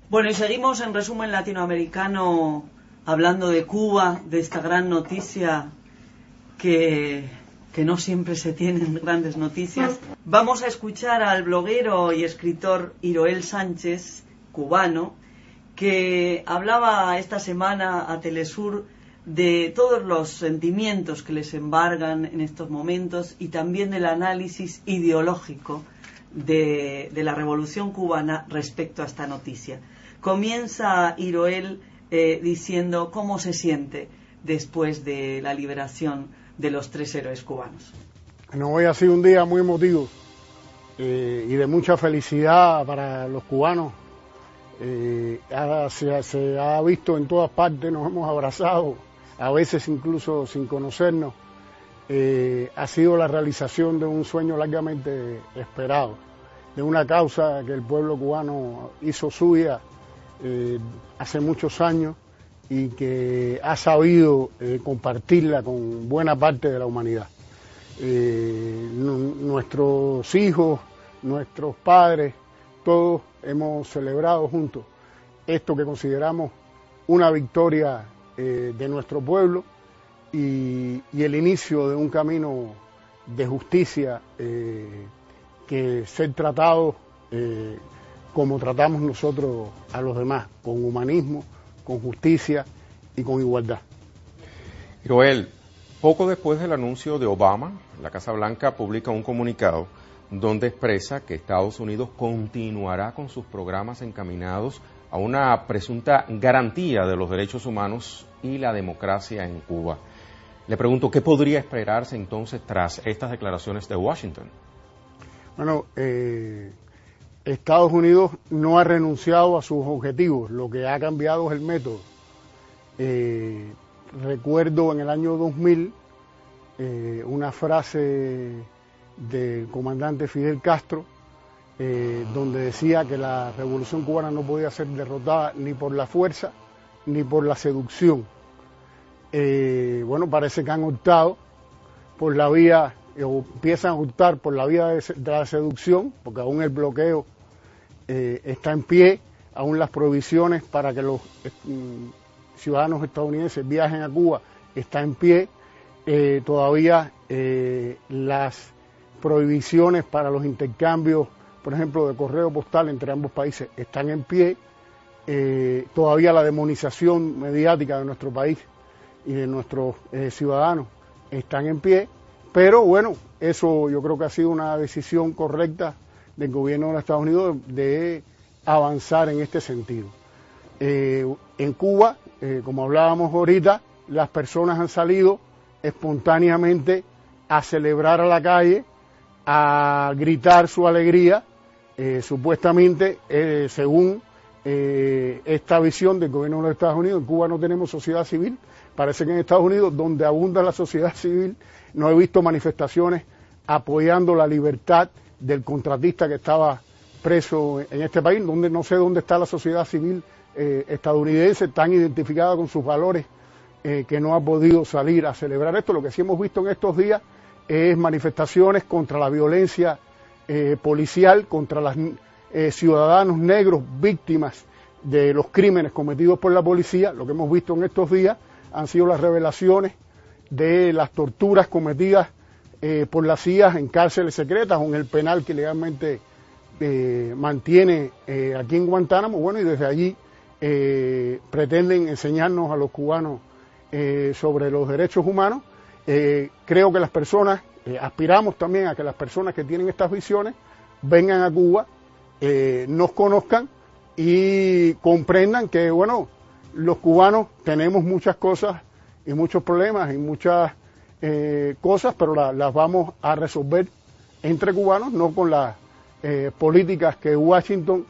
Bueno, y seguimos en Resumen Latinoamericano hablando de Cuba, de esta gran noticia que no siempre se tienen grandes noticias. Vamos a escuchar al bloguero y escritor Iroel Sánchez, cubano, que hablaba esta semana a Telesur de todos los sentimientos que les embargan en estos momentos y también del análisis ideológico de la revolución cubana respecto a esta noticia. Comienza Iroel diciendo cómo se siente después de la liberación de los 3 héroes cubanos. Bueno, hoy ha sido un día muy emotivo y de mucha felicidad para los cubanos. Se ha visto en todas partes, nos hemos abrazado, a veces incluso sin conocernos. Ha sido la realización de un sueño largamente esperado, de una causa que el pueblo cubano hizo suya hace muchos años y que ha sabido compartirla con buena parte de la humanidad. Nuestros hijos, nuestros padres, todos hemos celebrado juntos esto que consideramos una victoria de nuestro pueblo y el inicio de un camino de justicia que ser tratado como tratamos nosotros a los demás, con humanismo, con justicia y con igualdad. Iroel, poco después del anuncio de Obama, la Casa Blanca publica un comunicado donde expresa que Estados Unidos continuará con sus programas encaminados a una presunta garantía de los derechos humanos y la democracia en Cuba. Le pregunto, ¿qué podría esperarse entonces tras estas declaraciones de Washington? Bueno, Estados Unidos no ha renunciado a sus objetivos, lo que ha cambiado es el método. Recuerdo en el año 2000 una frase del comandante Fidel Castro, donde decía que la revolución cubana no podía ser derrotada ni por la fuerza ni por la seducción. Bueno, parece que han optado por la vía, o empiezan a optar por la vía de la seducción, porque aún el bloqueo está en pie, aún las prohibiciones para que los ciudadanos estadounidenses viajen a Cuba está en pie, todavía las prohibiciones para los intercambios, por ejemplo, de correo postal entre ambos países están en pie, todavía la demonización mediática de nuestro país y de nuestros ciudadanos están en pie, pero bueno, eso yo creo que ha sido una decisión correcta del gobierno de los Estados Unidos de avanzar en este sentido. En Cuba, como hablábamos ahorita, las personas han salido espontáneamente a celebrar a la calle, a gritar su alegría, supuestamente, según esta visión del gobierno de los Estados Unidos. En Cuba no tenemos sociedad civil, parece que en Estados Unidos, donde abunda la sociedad civil, no he visto manifestaciones apoyando la libertad del contratista que estaba preso en este país, donde no sé dónde está la sociedad civil estadounidense tan identificada con sus valores que no ha podido salir a celebrar esto. Lo que sí hemos visto en estos días es manifestaciones contra la violencia policial, contra los ciudadanos negros víctimas de los crímenes cometidos por la policía. Lo que hemos visto en estos días han sido las revelaciones de las torturas cometidas por las CIA en cárceles secretas o en el penal que legalmente mantiene aquí en Guantánamo. Bueno, y desde allí pretenden enseñarnos a los cubanos sobre los derechos humanos. Creo que las personas, aspiramos también a que las personas que tienen estas visiones vengan a Cuba, nos conozcan y comprendan que, bueno, los cubanos tenemos muchas cosas y muchos problemas y muchas cosas, pero las vamos a resolver entre cubanos, no con las políticas que Washington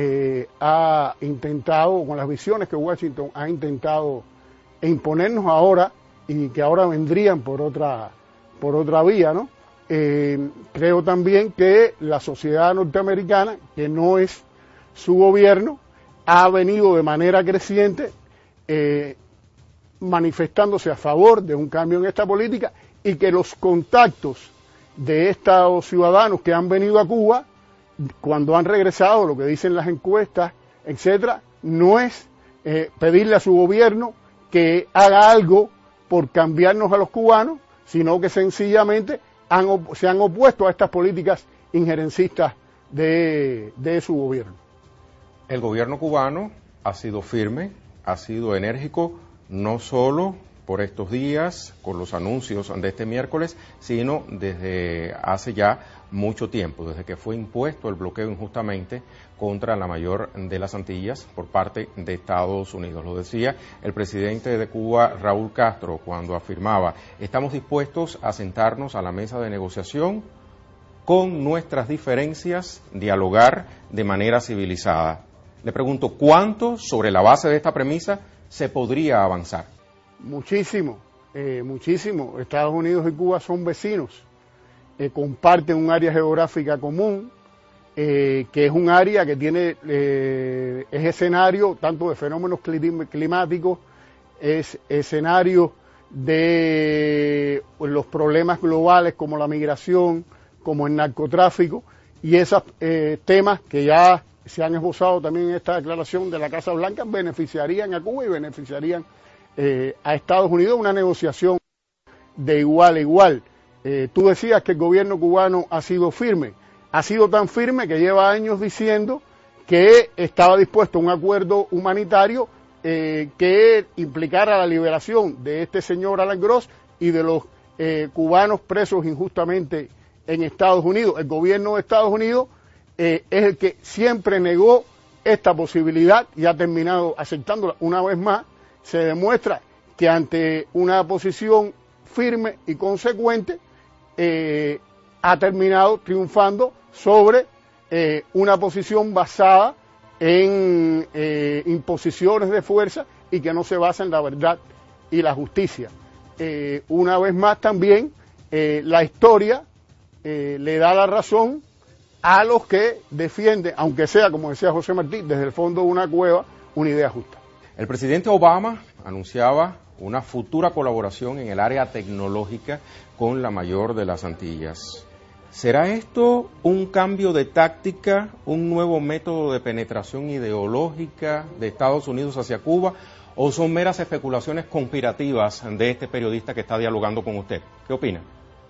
ha intentado, con las visiones que Washington ha intentado imponernos ahora y que ahora vendrían por otra vía, ¿no? Creo también que la sociedad norteamericana, que no es su gobierno, ha venido de manera creciente manifestándose a favor de un cambio en esta política y que los contactos de estos ciudadanos que han venido a Cuba, cuando han regresado, lo que dicen las encuestas, etcétera, no es pedirle a su gobierno que haga algo por cambiarnos a los cubanos, sino que sencillamente se han opuesto a estas políticas injerencistas de su gobierno. El gobierno cubano ha sido firme, ha sido enérgico, no solo por estos días, con los anuncios de este miércoles, sino desde hace ya mucho tiempo, desde que fue impuesto el bloqueo injustamente contra la mayor de las Antillas por parte de Estados Unidos. Lo decía el presidente de Cuba, Raúl Castro, cuando afirmaba: estamos dispuestos a sentarnos a la mesa de negociación con nuestras diferencias, dialogar de manera civilizada. Le pregunto, ¿cuánto sobre la base de esta premisa se podría avanzar? Muchísimo, muchísimo. Estados Unidos y Cuba son vecinos, comparten un área geográfica común, que es un área que tiene, es escenario tanto de fenómenos climáticos, es escenario de los problemas globales como la migración, como el narcotráfico, y esos temas que ya se han esbozado también en esta declaración de la Casa Blanca beneficiarían a Cuba y beneficiarían a Estados Unidos. Una negociación de igual a igual. Tú decías que el gobierno cubano ha sido firme. Ha sido tan firme que lleva años diciendo que estaba dispuesto a un acuerdo humanitario que implicara la liberación de este señor Alan Gross y de los cubanos presos injustamente en Estados Unidos. El gobierno de Estados Unidos es el que siempre negó esta posibilidad y ha terminado aceptándola una vez más. Se demuestra que ante una posición firme y consecuente ha terminado triunfando sobre una posición basada en imposiciones de fuerza y que no se basa en la verdad y la justicia. Una vez más también la historia le da la razón a los que defienden, aunque sea, como decía José Martí, desde el fondo de una cueva, una idea justa. El presidente Obama anunciaba una futura colaboración en el área tecnológica con la mayor de las Antillas. ¿Será esto un cambio de táctica, un nuevo método de penetración ideológica de Estados Unidos hacia Cuba, o son meras especulaciones conspirativas de este periodista que está dialogando con usted? ¿Qué opina?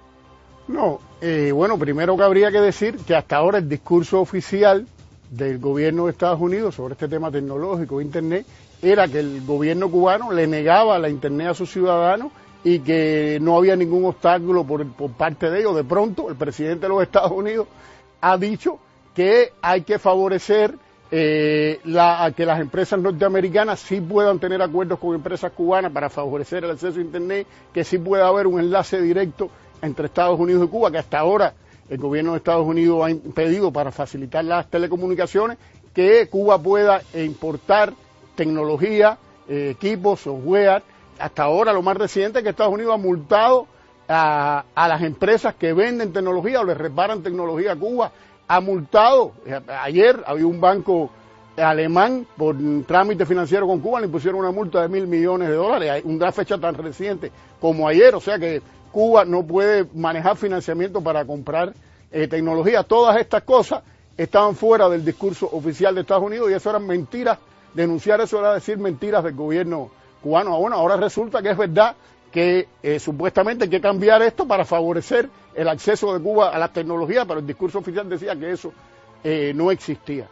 No, bueno, primero que habría que decir que hasta ahora el discurso oficial del gobierno de Estados Unidos sobre este tema tecnológico, Internet, era que el gobierno cubano le negaba la Internet a sus ciudadanos y que no había ningún obstáculo por parte de ellos. De pronto, el presidente de los Estados Unidos ha dicho que hay que favorecer que las empresas norteamericanas sí puedan tener acuerdos con empresas cubanas para favorecer el acceso a Internet, que sí pueda haber un enlace directo entre Estados Unidos y Cuba, que hasta ahora el gobierno de Estados Unidos ha impedido para facilitar las telecomunicaciones, que Cuba pueda importar tecnología, equipos, software. Hasta ahora lo más reciente es que Estados Unidos ha multado a las empresas que venden tecnología o les reparan tecnología a Cuba. Ha multado, ayer había un banco alemán por un trámite financiero con Cuba, le impusieron una multa de $1.000 millones. Hay una fecha tan reciente como ayer, o sea que Cuba no puede manejar financiamiento para comprar tecnología. Todas estas cosas estaban fuera del discurso oficial de Estados Unidos y eso eran mentiras. Denunciar eso era decir mentiras del gobierno cubano. Bueno, ahora resulta que es verdad que supuestamente hay que cambiar esto para favorecer el acceso de Cuba a las tecnologías, pero el discurso oficial decía que eso no existía.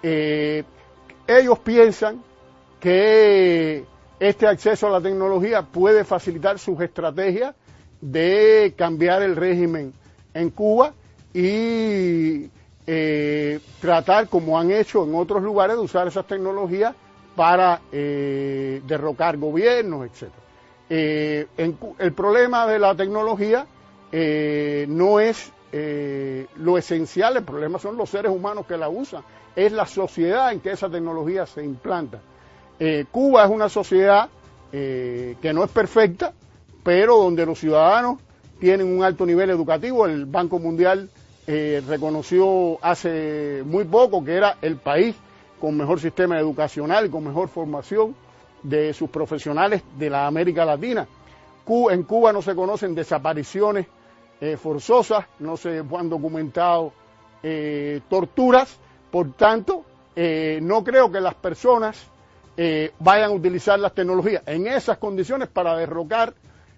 Ellos piensan que este acceso a la tecnología puede facilitar sus estrategias de cambiar el régimen en Cuba y tratar, como han hecho en otros lugares, de usar esas tecnologías para derrocar gobiernos, etc. El problema de la tecnología no es lo esencial, el problema son los seres humanos que la usan, es la sociedad en que esa tecnología se implanta. Cuba es una sociedad que no es perfecta, pero donde los ciudadanos tienen un alto nivel educativo. El Banco Mundial reconoció hace muy poco que era el país con mejor sistema educacional y con mejor formación de sus profesionales de la América Latina. En Cuba no se conocen desapariciones forzosas, no se han documentado torturas, por tanto, no creo que las personas vayan a utilizar las tecnologías en esas condiciones para derrocar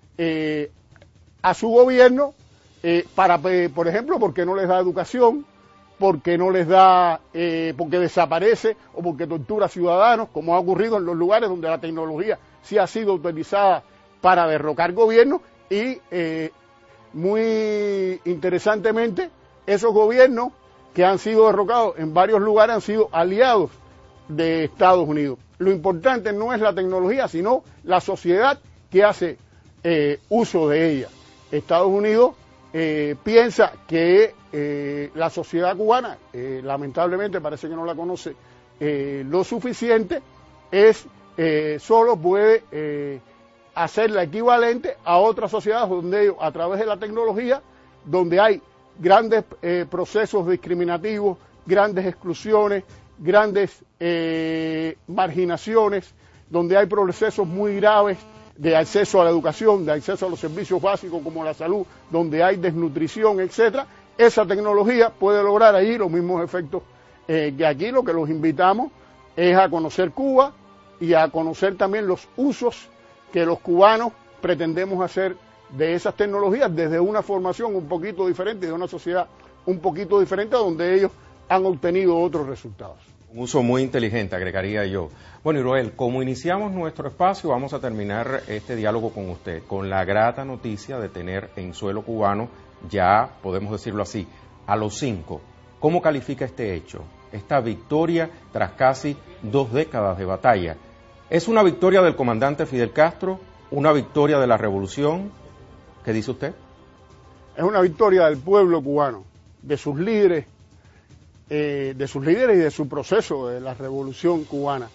a su gobierno, por ejemplo, porque no les da educación, porque no les da, porque desaparece o porque tortura a ciudadanos, como ha ocurrido en los lugares donde la tecnología sí ha sido utilizada para derrocar gobiernos y muy interesantemente esos gobiernos que han sido derrocados en varios lugares han sido aliados de Estados Unidos. Lo importante no es la tecnología, sino la sociedad que hace uso de ella. Estados Unidos piensa que la sociedad cubana, lamentablemente parece que no la conoce lo suficiente, solo puede hacerla equivalente a otras sociedades donde ellos, a través de la tecnología, donde hay grandes procesos discriminativos, grandes exclusiones, grandes marginaciones, donde hay procesos muy graves de acceso a la educación, de acceso a los servicios básicos como la salud, donde hay desnutrición, etcétera. Esa tecnología puede lograr allí los mismos efectos que aquí. Lo que los invitamos es a conocer Cuba y a conocer también los usos que los cubanos pretendemos hacer de esas tecnologías desde una formación un poquito diferente, de una sociedad un poquito diferente, donde ellos han obtenido otros resultados. Un uso muy inteligente, agregaría yo. Bueno, Hiroel, como iniciamos nuestro espacio, vamos a terminar este diálogo con usted, con la grata noticia de tener en suelo cubano, ya podemos decirlo así, a los 5. ¿Cómo califica este hecho, esta victoria tras casi 2 décadas de batalla? ¿Es una victoria del comandante Fidel Castro? ¿Una victoria de la revolución? ¿Qué dice usted? Es una victoria del pueblo cubano, de sus líderes y de su proceso de la revolución cubana.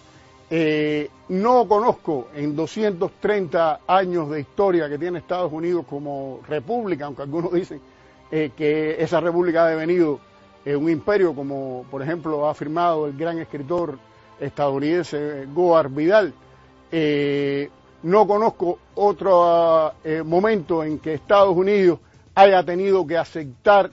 No conozco en 230 años de historia que tiene Estados Unidos como república, aunque algunos dicen que esa república ha devenido un imperio, como por ejemplo ha afirmado el gran escritor estadounidense Gore Vidal. No conozco otro momento en que Estados Unidos haya tenido que aceptar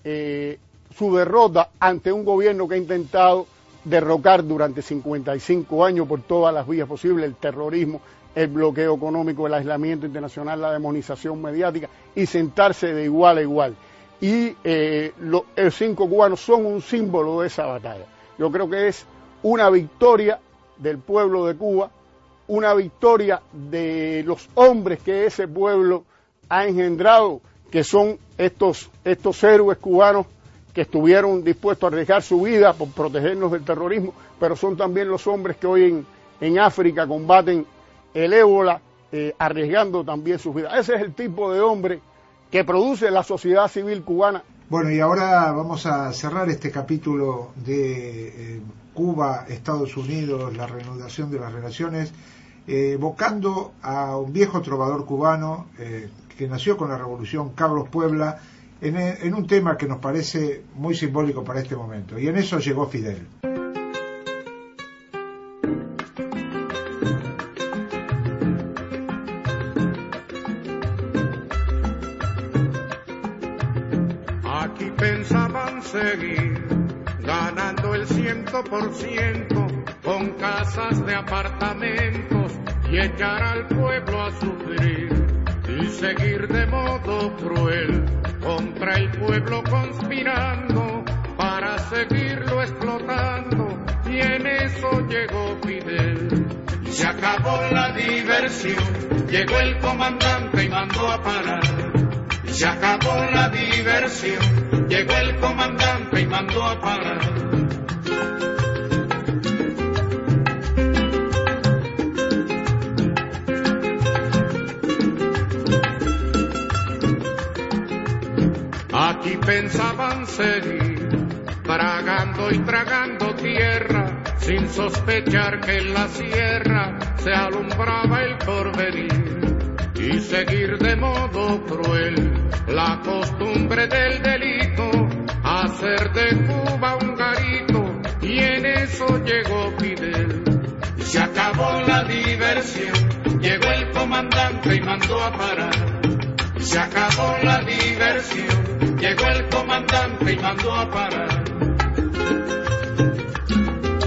su derrota ante un gobierno que ha intentado derrocar durante 55 años por todas las vías posibles el terrorismo, el bloqueo económico, el aislamiento internacional, la demonización mediática y sentarse de igual a igual. Y los 5 cubanos son un símbolo de esa batalla. Yo creo que es una victoria del pueblo de Cuba, una victoria de los hombres que ese pueblo ha engendrado, que son estos héroes cubanos que estuvieron dispuestos a arriesgar su vida por protegernos del terrorismo, pero son también los hombres que hoy en África combaten el ébola, arriesgando también sus vidas. Ese es el tipo de hombre que produce la sociedad civil cubana. Bueno, y ahora vamos a cerrar este capítulo de Cuba, Estados Unidos, la reanudación de las relaciones, evocando a un viejo trovador cubano que nació con la revolución, Carlos Puebla, en un tema que nos parece muy simbólico para este momento, y en eso llegó Fidel. Aquí pensaban seguir ganando el 100% con casas de apartamentos y echar al pueblo a sufrir y seguir de modo cruel contra el pueblo conspirando para seguirlo explotando, y en eso llegó Fidel. Y se acabó la diversión, llegó el comandante y mandó a parar. Y se acabó la diversión, llegó el comandante y mandó a parar. Aquí pensaban seguir, tragando y tragando tierra, sin sospechar que en la sierra se alumbraba el porvenir, y seguir de modo cruel la costumbre del delito, hacer de Cuba un garito, y en eso llegó Fidel. Y se acabó la diversión, llegó el comandante y mandó a parar. Y se acabó la diversión, llegó el comandante y mandó a parar.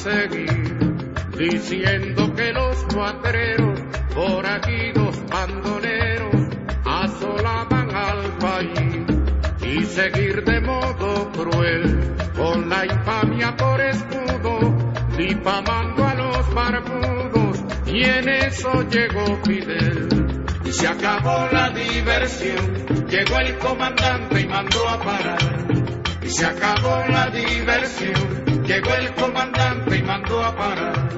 seguir diciendo que los cuatreros, forajidos bandoneros, asolaban al país y seguir de modo cruel con la infamia por escudo, difamando a los barbudos, y en eso llegó Fidel. Y se acabó la diversión, llegó el comandante y mandó a parar. Y se acabó la diversión, llegó el comandante y mandó a parar.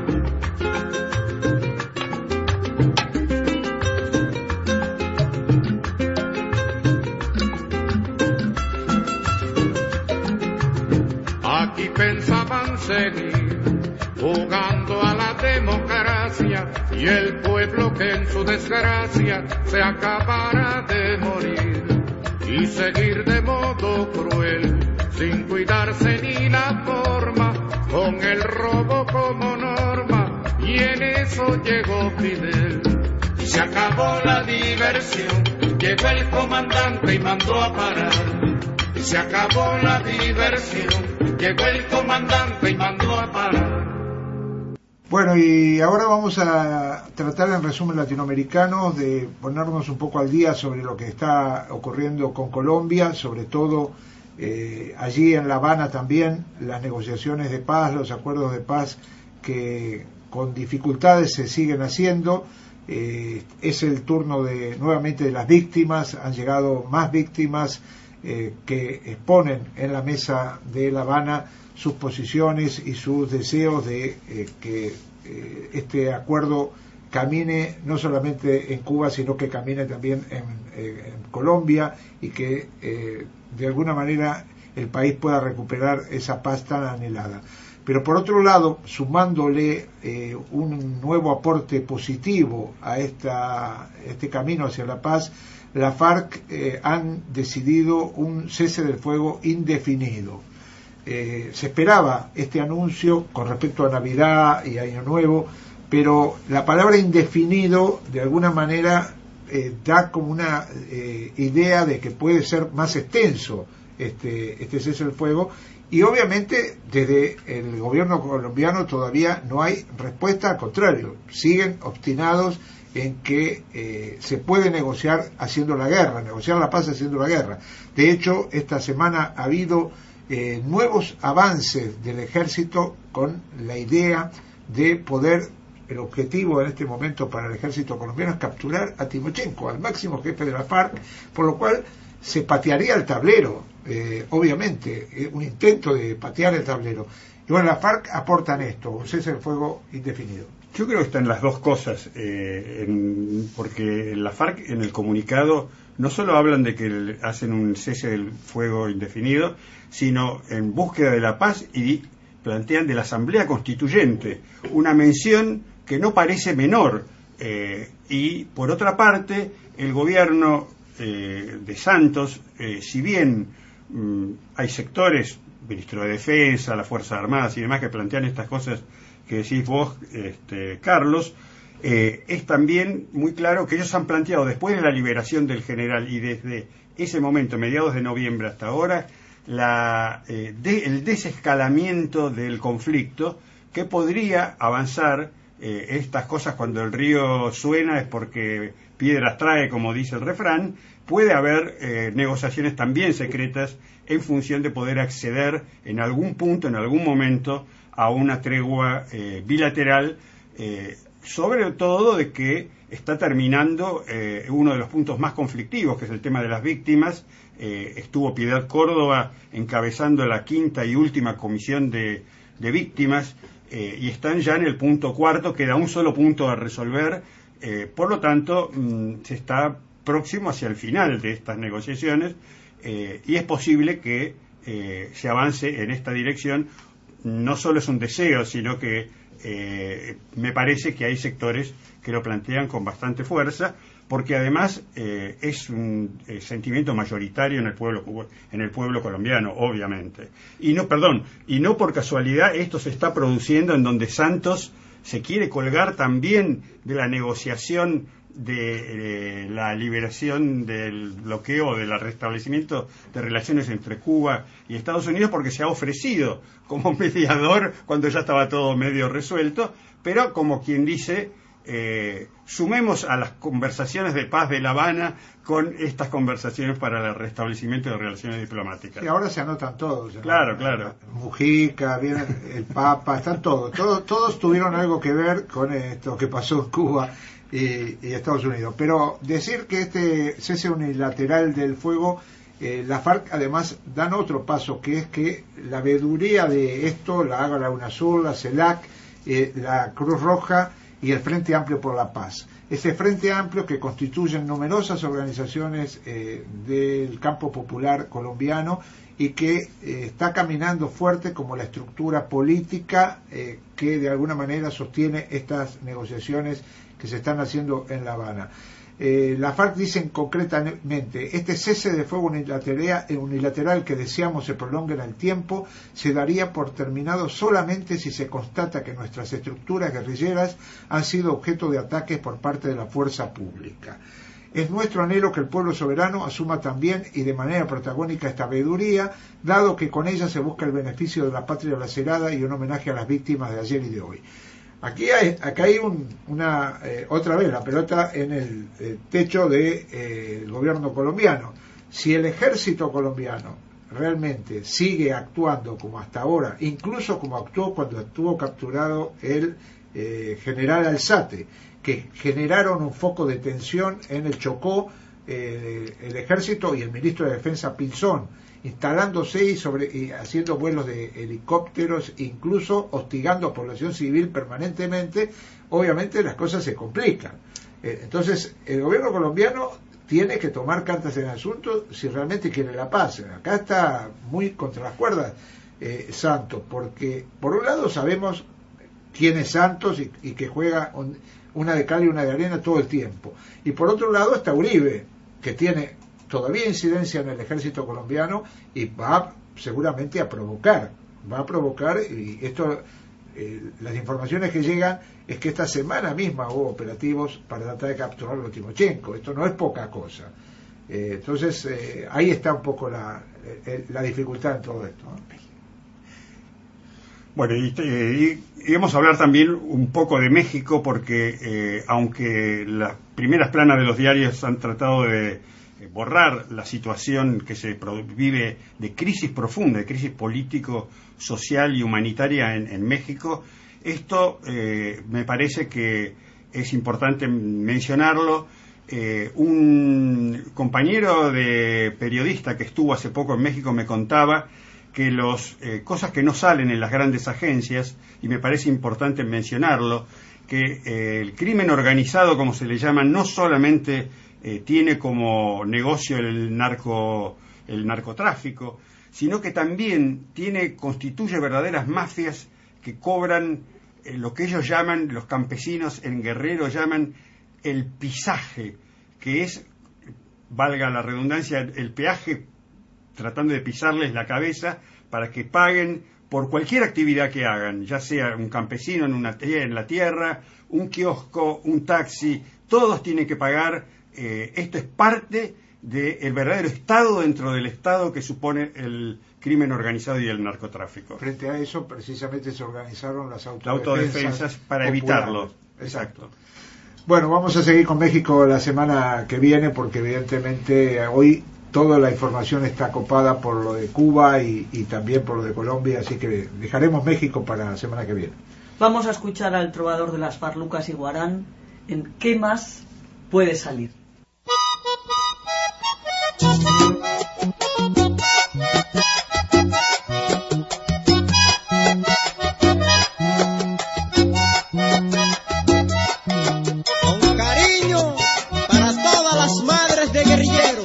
Aquí pensaban seguir jugando a la democracia, y el pueblo que en su desgracia se acabara de morir, y seguir de modo cruel, sin cuidarse ni la forma, con el robo como norma, y en eso llegó Fidel. Y se acabó la diversión, llegó el comandante y mandó a parar. Y se acabó la diversión, llegó el comandante y mandó a parar. Bueno, y ahora vamos a tratar en resumen latinoamericano de ponernos un poco al día sobre lo que está ocurriendo con Colombia, sobre todo allí en La Habana también, las negociaciones de paz, los acuerdos de paz que con dificultades se siguen haciendo. Es el turno nuevamente de las víctimas, han llegado más víctimas que exponen en la mesa de La Habana sus posiciones y sus deseos de que este acuerdo camine no solamente en Cuba, sino que camine también en Colombia, y que de alguna manera el país pueda recuperar esa paz tan anhelada. Pero por otro lado, sumándole un nuevo aporte positivo a este camino hacia la paz, la FARC han decidido un cese del fuego indefinido. Se esperaba este anuncio con respecto a Navidad y Año Nuevo, pero la palabra indefinido de alguna manera da como una idea de que puede ser más extenso este cese del fuego, y obviamente desde el gobierno colombiano todavía no hay respuesta, al contrario, siguen obstinados en que se puede negociar haciendo la guerra, negociar la paz haciendo la guerra. De hecho, esta semana ha habido nuevos avances del ejército con la idea de poder, el objetivo en este momento para el ejército colombiano es capturar a Timochenko, al máximo jefe de la FARC, por lo cual se patearía el tablero, obviamente, un intento de patear el tablero. Y bueno, la FARC aportan esto, un cese del fuego indefinido. Yo creo que están las dos cosas, porque la FARC en el comunicado no solo hablan de que hacen un cese del fuego indefinido, sino en búsqueda de la paz, y plantean de la Asamblea Constituyente, una mención que no parece menor. Y por otra parte, el gobierno de Santos, si bien hay sectores, Ministro de Defensa, las Fuerzas Armadas y demás, que plantean estas cosas que decís vos, Carlos, es también muy claro que ellos han planteado, después de la liberación del general y desde ese momento, mediados de noviembre hasta ahora, el desescalamiento del conflicto, que podría avanzar. Estas cosas, cuando el río suena es porque piedras trae, como dice el refrán. Puede haber negociaciones también secretas en función de poder acceder en algún punto, en algún momento, a una tregua bilateral, sobre todo de que está terminando uno de los puntos más conflictivos, que es el tema de las víctimas. Estuvo Piedad Córdoba encabezando la quinta y última comisión de víctimas, y están ya en el punto cuarto, queda un solo punto a resolver. Por lo tanto, se está próximo hacia el final de estas negociaciones, y es posible que se avance en esta dirección. No solo es un deseo, sino que me parece que hay sectores que lo plantean con bastante fuerza, porque además es un sentimiento mayoritario en el pueblo colombiano, obviamente. Y no por casualidad esto se está produciendo en donde Santos se quiere colgar también de la negociación de la liberación del bloqueo, del restablecimiento de relaciones entre Cuba y Estados Unidos, porque se ha ofrecido como mediador cuando ya estaba todo medio resuelto, pero como quien dice, sumemos a las conversaciones de paz de La Habana con estas conversaciones para el restablecimiento de relaciones diplomáticas. Y ahora se anotan todos. Claro, claro. Mujica, viene el Papa, están todos tuvieron algo que ver con esto que pasó en Cuba y Estados Unidos. Pero decir que este cese unilateral del fuego, la FARC además dan otro paso, que es que la veeduría de esto la haga la UNASUR, la CELAC, la Cruz Roja y el Frente Amplio por la Paz. Ese Frente Amplio, que constituyen numerosas organizaciones del campo popular colombiano y que está caminando fuerte como la estructura política que de alguna manera sostiene estas negociaciones que se están haciendo en La Habana. La FARC dicen concretamente: este cese de fuego unilateral que deseamos se prolongue en el tiempo se daría por terminado solamente si se constata que nuestras estructuras guerrilleras han sido objeto de ataques por parte de la fuerza pública. Es nuestro anhelo que el pueblo soberano asuma también y de manera protagónica esta veeduría, dado que con ella se busca el beneficio de la patria lacerada y un homenaje a las víctimas de ayer y de hoy. Acá hay otra vez la pelota en el techo del gobierno colombiano. Si el ejército colombiano realmente sigue actuando como hasta ahora, incluso como actuó cuando estuvo capturado el general Alzate, que generaron un foco de tensión en el Chocó, el ejército y el ministro de Defensa Pinzón, instalándose y haciendo vuelos de helicópteros, incluso hostigando a población civil permanentemente, obviamente las cosas se complican. Entonces, el gobierno colombiano tiene que tomar cartas en el asunto si realmente quiere la paz. Acá está muy contra las cuerdas Santos, porque por un lado sabemos quién es Santos y que juega una de cal y una de arena todo el tiempo. Y por otro lado está Uribe, que tiene todavía incidencia en el ejército colombiano y va seguramente a provocar, y esto, las informaciones que llegan es que esta semana misma hubo operativos para tratar de capturarlo a Timochenko. Esto no es poca cosa. Entonces ahí está un poco la dificultad en todo esto, ¿no? Bueno, y vamos a hablar también un poco de México, porque aunque las primeras planas de los diarios han tratado de borrar la situación que se vive de crisis profunda, de crisis político, social y humanitaria en México, esto me parece que es importante mencionarlo. Un compañero de periodista que estuvo hace poco en México me contaba que las cosas que no salen en las grandes agencias, y me parece importante mencionarlo, que el crimen organizado, como se le llama, no solamente tiene como negocio el narcotráfico, sino que también constituye verdaderas mafias que cobran lo que ellos llaman, los campesinos en Guerrero llaman el pisaje, que es, valga la redundancia, el peaje, tratando de pisarles la cabeza para que paguen por cualquier actividad que hagan, ya sea un campesino en la tierra, un kiosco, un taxi, todos tienen que pagar. Esto es parte del verdadero Estado dentro del Estado que supone el crimen organizado y el narcotráfico. Frente a eso, precisamente se organizaron las autodefensas para evitarlo. Exacto. Bueno, vamos a seguir con México la semana que viene, porque evidentemente hoy toda la información está copada por lo de Cuba y también por lo de Colombia, así que dejaremos México para la semana que viene. Vamos a escuchar al trovador de las Farlucas y Guarán en ¿Qué más puede salir? Con cariño para todas las madres de guerrilleros.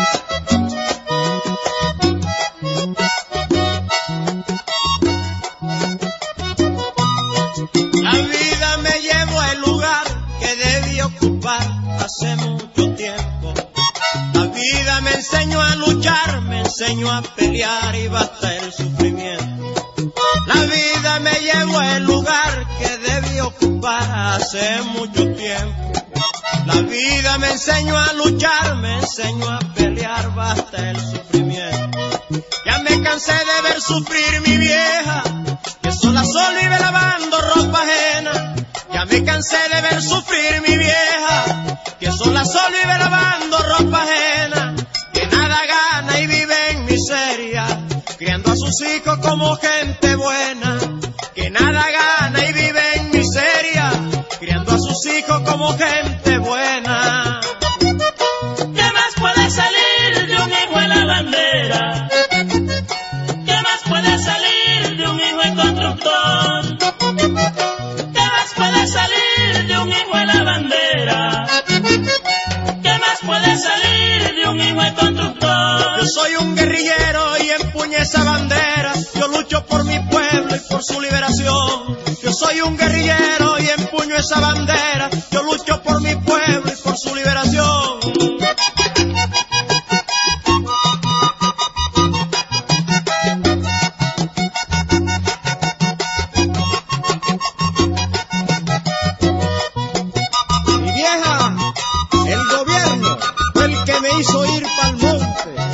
La vida me llevó al lugar que debí ocupar hace mucho tiempo. La vida me enseñó a luchar, me enseñó a pelear y basta el sufrimiento. La vida me llevó al lugar que debí ocupar hace mucho tiempo. La La vida me enseñó a luchar, me enseñó a pelear, basta el sufrimiento. Ya me cansé de ver sufrir mi vieja, que sola vive lavando ropa ajena. Ya me cansé de ver sufrir mi vieja, que sola vive lavando ropa ajena. Que nada gana y vive en miseria, criando a sus hijos como gente buena. Que nada gana y vive en miseria, criando a sus hijos como gente buena. ¿Qué más puede salir de un hijo en la bandera? ¿Qué más puede salir de un hijo en constructor? ¿Qué más puede salir de un hijo en la bandera? ¿Qué más puede salir de un hijo en constructor? Yo soy un guerrillero y empuño esa bandera. Yo lucho por mi pueblo y por su liberación. Yo soy un guerrillero y empuño esa bandera. Yo lucho por mi pueblo y por su liberación. Mi vieja, el gobierno fue el que me hizo ir pa'l monte.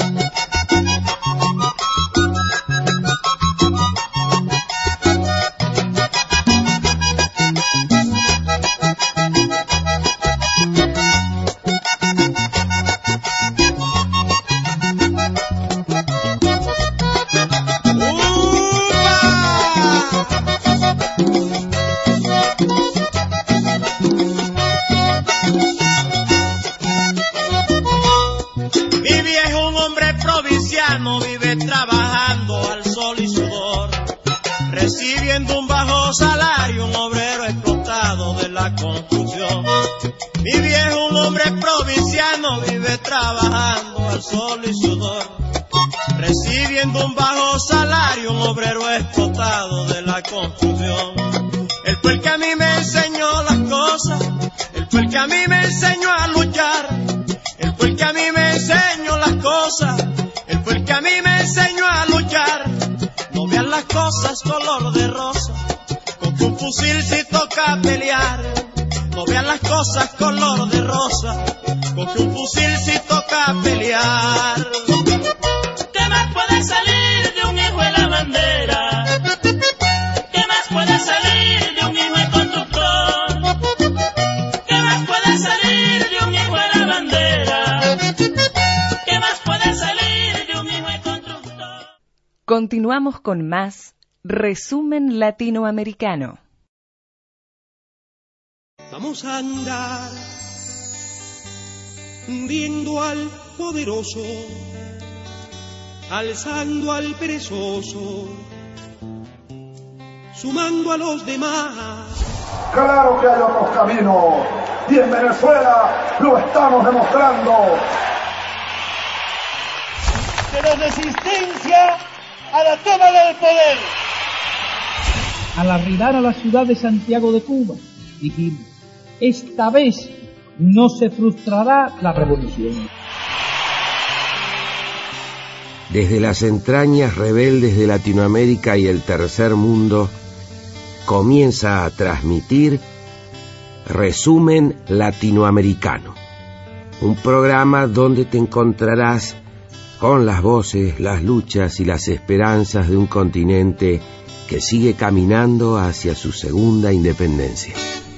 Vive trabajando al sol y sudor, recibiendo un bajo salario, un obrero explotado de la construcción. Mi viejo, un hombre provinciano, vive trabajando al sol y sudor, recibiendo un bajo salario, un obrero explotado de la construcción. Él fue el que a mí me enseñó las cosas, él fue el que a mí me enseñó a luchar, él fue el que a mí me enseñó las cosas. Él fue el que a mí me enseñó a luchar. No vean las cosas color de rosa, con un fusil si toca pelear. No vean las cosas color de rosa, con un fusil si toca pelear. ¿Qué más puede salir de un hijo en la bandera? ¿Qué más puede salir de un hijo en constructor? ¿Qué más puede salir de un hijo en la bandera? ¿Qué más puede salir de un hijo en constructor? Continuamos con más Resumen Latinoamericano. Vamos a andar viendo al poderoso, alzando al perezoso, sumando a los demás. Claro que hay otros caminos, y en Venezuela lo estamos demostrando. De la resistencia a la toma del poder. Al arribar a la ciudad de Santiago de Cuba, dijimos, esta vez no se frustrará la revolución. Desde las entrañas rebeldes de Latinoamérica y el tercer mundo, comienza a transmitir Resumen Latinoamericano, un programa donde te encontrarás con las voces, las luchas y las esperanzas de un continente que sigue caminando hacia su segunda independencia.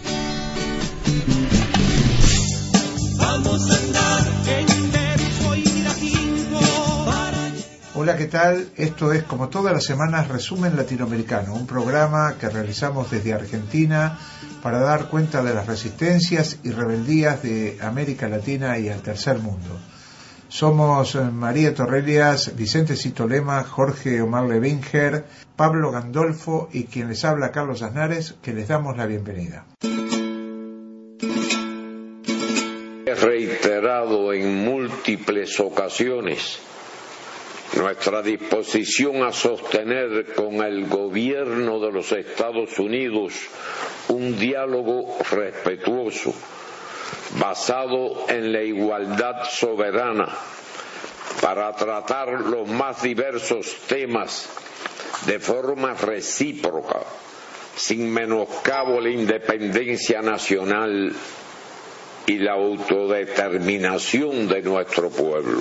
Hola, ¿qué tal? Esto es, como todas las semanas, Resumen Latinoamericano, un programa que realizamos desde Argentina para dar cuenta de las resistencias y rebeldías de América Latina y el tercer mundo. Somos María Torrelias, Vicente Citolema, Jorge Omar Levinger, Pablo Gandolfo y quien les habla, Carlos Aznares, que les damos la bienvenida. He reiterado en múltiples ocasiones nuestra disposición a sostener con el gobierno de los Estados Unidos un diálogo respetuoso, basado en la igualdad soberana, para tratar los más diversos temas de forma recíproca, sin menoscabo a la independencia nacional y la autodeterminación de nuestro pueblo.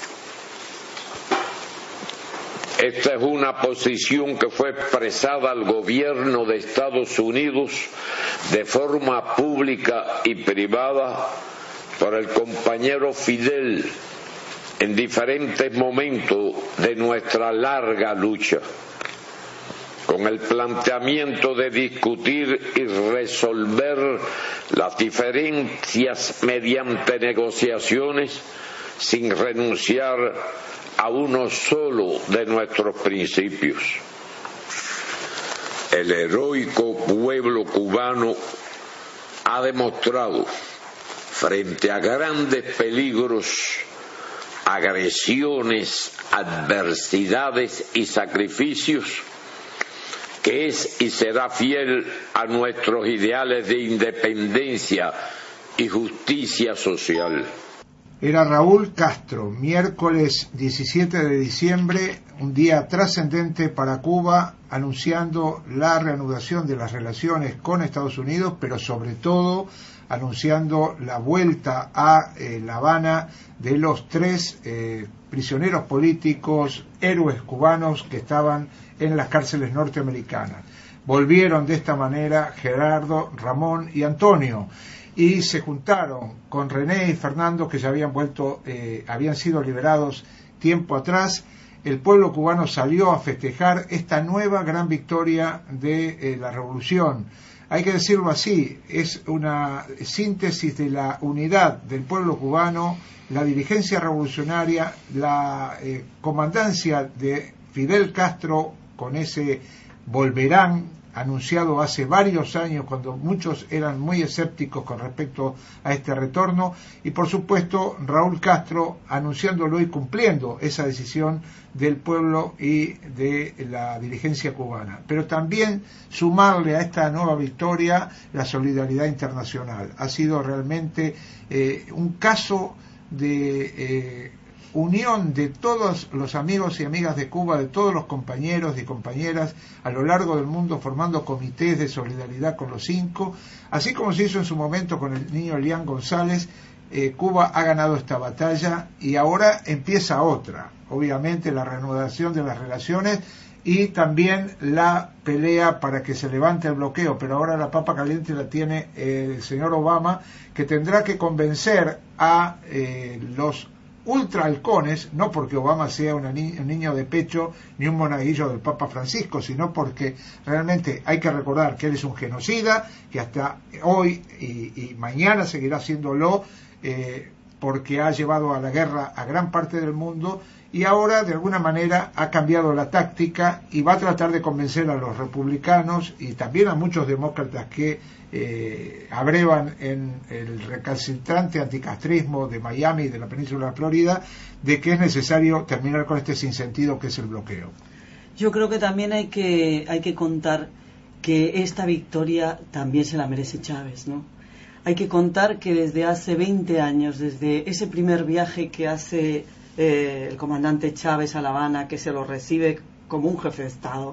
Esta es una posición que fue expresada al gobierno de Estados Unidos de forma pública y privada por el compañero Fidel en diferentes momentos de nuestra larga lucha, con el planteamiento de discutir y resolver las diferencias mediante negociaciones sin renunciar a uno solo de nuestros principios. El heroico pueblo cubano ha demostrado, frente a grandes peligros, agresiones, adversidades y sacrificios, que es y será fiel a nuestros ideales de independencia y justicia social. Era Raúl Castro, miércoles 17 de diciembre, un día trascendente para Cuba, anunciando la reanudación de las relaciones con Estados Unidos, pero sobre todo anunciando la vuelta a La Habana de los 3 prisioneros políticos, héroes cubanos que estaban en las cárceles norteamericanas. Volvieron de esta manera Gerardo, Ramón y Antonio, y se juntaron con René y Fernando, que ya habían sido liberados tiempo atrás. El pueblo cubano salió a festejar esta nueva gran victoria de la revolución. Hay que decirlo así, es una síntesis de la unidad del pueblo cubano, la dirigencia revolucionaria, la comandancia de Fidel Castro con ese volverán anunciado hace varios años, cuando muchos eran muy escépticos con respecto a este retorno, y por supuesto Raúl Castro anunciándolo y cumpliendo esa decisión del pueblo y de la dirigencia cubana. Pero también sumarle a esta nueva victoria la solidaridad internacional. Ha sido realmente un caso de unión de todos los amigos y amigas de Cuba, de todos los compañeros y compañeras a lo largo del mundo, formando comités de solidaridad con los 5, así como se hizo en su momento con el niño Elian González. Cuba ha ganado esta batalla y ahora empieza otra, obviamente la reanudación de las relaciones y también la pelea para que se levante el bloqueo, pero ahora la papa caliente la tiene el señor Obama, que tendrá que convencer a los ultrahalcones, no porque Obama sea un niño de pecho ni un monaguillo del Papa Francisco, sino porque realmente hay que recordar que él es un genocida, que hasta hoy y mañana seguirá haciéndolo, porque ha llevado a la guerra a gran parte del mundo, y ahora de alguna manera ha cambiado la táctica y va a tratar de convencer a los republicanos y también a muchos demócratas que abrevan en el recalcitrante anticastrismo de Miami y de la península de Florida, de que es necesario terminar con este sinsentido que es el bloqueo. Yo creo que también hay que contar que esta victoria también se la merece Chávez, ¿no? Hay que contar que desde hace 20 años, desde ese primer viaje que hace el comandante Chávez a La Habana, que se lo recibe como un jefe de Estado,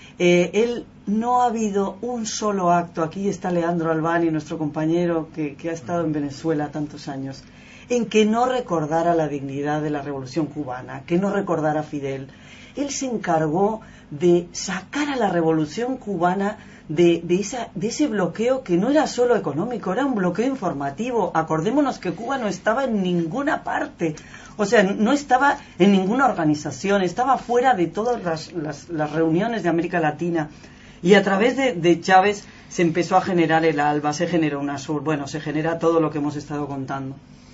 él no ha habido un solo acto, aquí está Leandro Albani, nuestro compañero que ha estado en Venezuela tantos años, en que no recordara la dignidad de la Revolución Cubana, que no recordara a Fidel. Él se encargó de sacar a la Revolución Cubana de ese bloqueo que no era solo económico, era un bloqueo informativo. Acordémonos que Cuba no estaba en ninguna parte, o sea, no estaba en ninguna organización, estaba fuera de todas las reuniones de América Latina, y a través de Chávez se empezó a generar el ALBA, se generó UNASUR, bueno, se genera todo lo que hemos estado contando.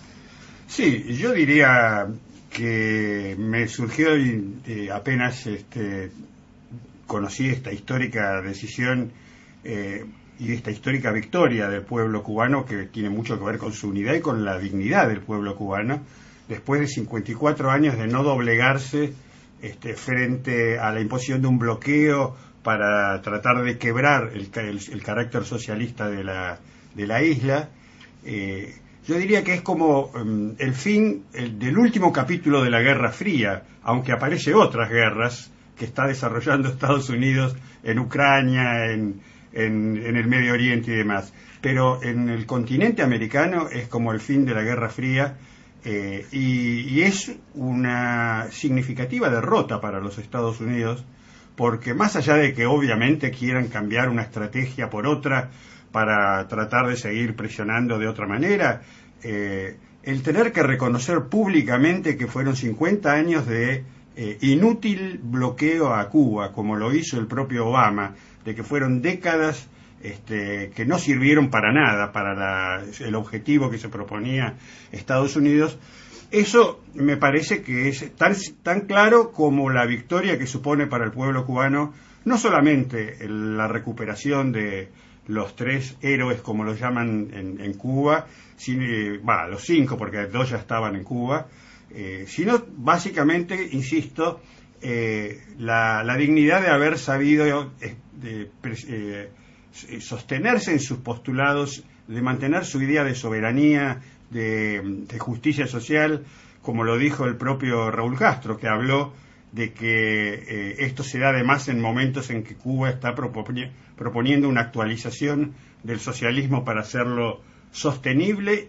Sí, yo diría que me surgió apenas conocí esta histórica decisión y esta histórica victoria del pueblo cubano, que tiene mucho que ver con su unidad y con la dignidad del pueblo cubano, después de 54 años de no doblegarse frente a la imposición de un bloqueo para tratar de quebrar el carácter socialista de la isla. Yo diría que es como el fin del último capítulo de la Guerra Fría, aunque aparece otras guerras que está desarrollando Estados Unidos en Ucrania, en en el Medio Oriente y demás. Pero en el continente americano es como el fin de la Guerra Fría, y es una significativa derrota para los Estados Unidos, porque más allá de que obviamente quieran cambiar una estrategia por otra para tratar de seguir presionando de otra manera, el tener que reconocer públicamente que fueron 50 años de inútil bloqueo a Cuba, como lo hizo el propio Obama, de que fueron décadas que no sirvieron para nada, para el objetivo que se proponía Estados Unidos, eso me parece que es tan claro como la victoria que supone para el pueblo cubano, no solamente la recuperación de los 3 héroes, como los llaman en Cuba, los 5, porque 2 ya estaban en Cuba, sino básicamente, insisto, la dignidad de haber sabido sostenerse en sus postulados, de mantener su idea de soberanía, de justicia social, como lo dijo el propio Raúl Castro, que habló de que esto se da además en momentos en que Cuba está proponiendo una actualización del socialismo para hacerlo sostenible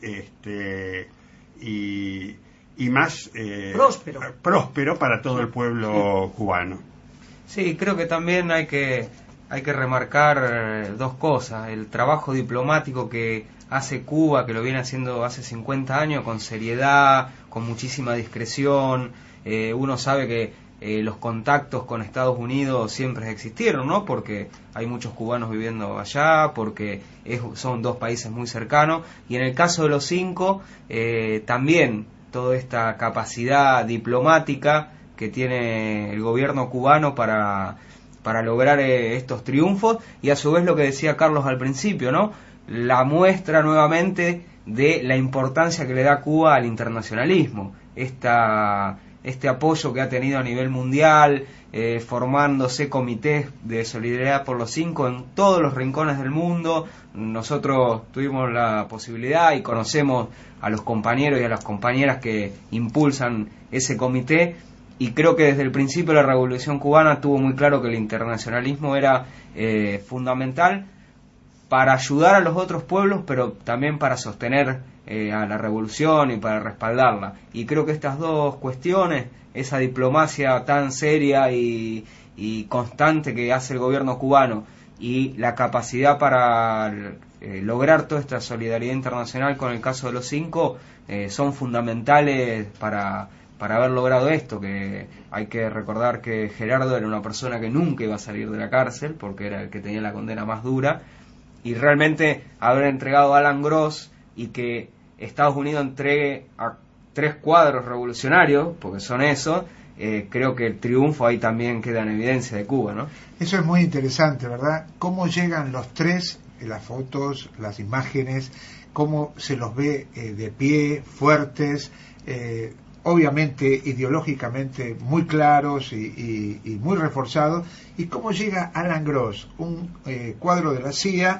y más próspero para todo el pueblo cubano. Sí, creo que también hay que remarcar 2 cosas. El trabajo diplomático que hace Cuba, que lo viene haciendo hace 50 años, con seriedad, con muchísima discreción. Uno sabe que los contactos con Estados Unidos siempre existieron, ¿no? Porque hay muchos cubanos viviendo allá, porque son 2 países muy cercanos. Y en el caso de los 5, también toda esta capacidad diplomática que tiene el gobierno cubano para lograr estos triunfos, y a su vez lo que decía Carlos al principio, ¿no? La muestra nuevamente de la importancia que le da Cuba al internacionalismo, este apoyo que ha tenido a nivel mundial, formándose comités de solidaridad por los 5 en todos los rincones del mundo. Nosotros tuvimos la posibilidad y conocemos a los compañeros y a las compañeras que impulsan ese comité, y creo que desde el principio la Revolución Cubana tuvo muy claro que el internacionalismo era fundamental para ayudar a los otros pueblos, pero también para sostener a la revolución y para respaldarla. Y creo que estas 2 cuestiones, esa diplomacia tan seria y constante que hace el gobierno cubano, y la capacidad para lograr toda esta solidaridad internacional con el caso de los 5, son fundamentales para haber logrado esto. Que hay que recordar que Gerardo era una persona que nunca iba a salir de la cárcel, porque era el que tenía la condena más dura, y realmente haber entregado a Alan Gross, y que Estados Unidos entregue a 3 cuadros revolucionarios, porque son esos, creo que el triunfo ahí también queda en evidencia de Cuba, ¿no? Eso es muy interesante, ¿verdad? Cómo llegan los 3, las fotos, las imágenes, cómo se los ve de pie, fuertes, obviamente ideológicamente muy claros y muy reforzados, y cómo llega Alan Gross, un cuadro de la CIA,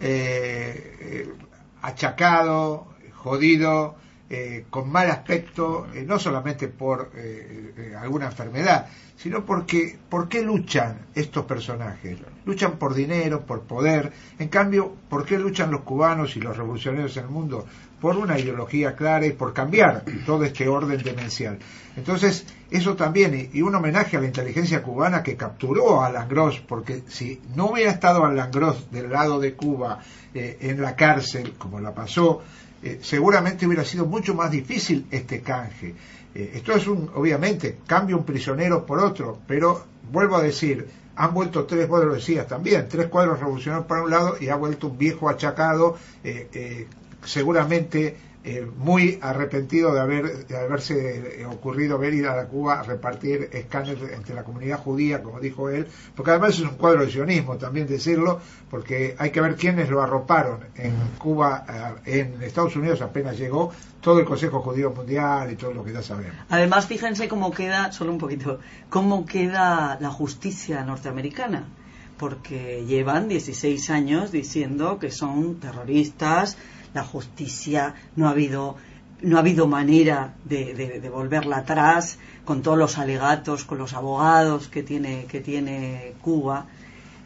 achacado, jodido, con mal aspecto, no solamente por alguna enfermedad, sino porque ¿por qué luchan estos personajes? Luchan por dinero, por poder. En cambio, ¿por qué luchan los cubanos y los revolucionarios en el mundo? Por una ideología clara y por cambiar todo este orden demencial. Entonces, eso también, y un homenaje a la inteligencia cubana que capturó a Alan Gross, porque si no hubiera estado Alan Gross del lado de Cuba en la cárcel, como la pasó, seguramente hubiera sido mucho más difícil este canje. Esto es obviamente, cambia un prisionero por otro, pero vuelvo a decir, han vuelto 3, vos lo decías también, 3 cuadros revolucionarios para un lado, y ha vuelto un viejo achacado, seguramente muy arrepentido de haberse ocurrido ver ir a Cuba a repartir escáneres entre la comunidad judía, como dijo él, porque además es un cuadro de sionismo también decirlo, porque hay que ver quiénes lo arroparon en Cuba. En Estados Unidos apenas llegó todo el Consejo Judío Mundial y todo lo que ya sabemos. Además, fíjense cómo queda, solo un poquito, cómo queda la justicia norteamericana, porque llevan 16 años diciendo que son terroristas. La justicia, no ha habido manera de volverla atrás, con todos los alegatos, con los abogados que tiene Cuba.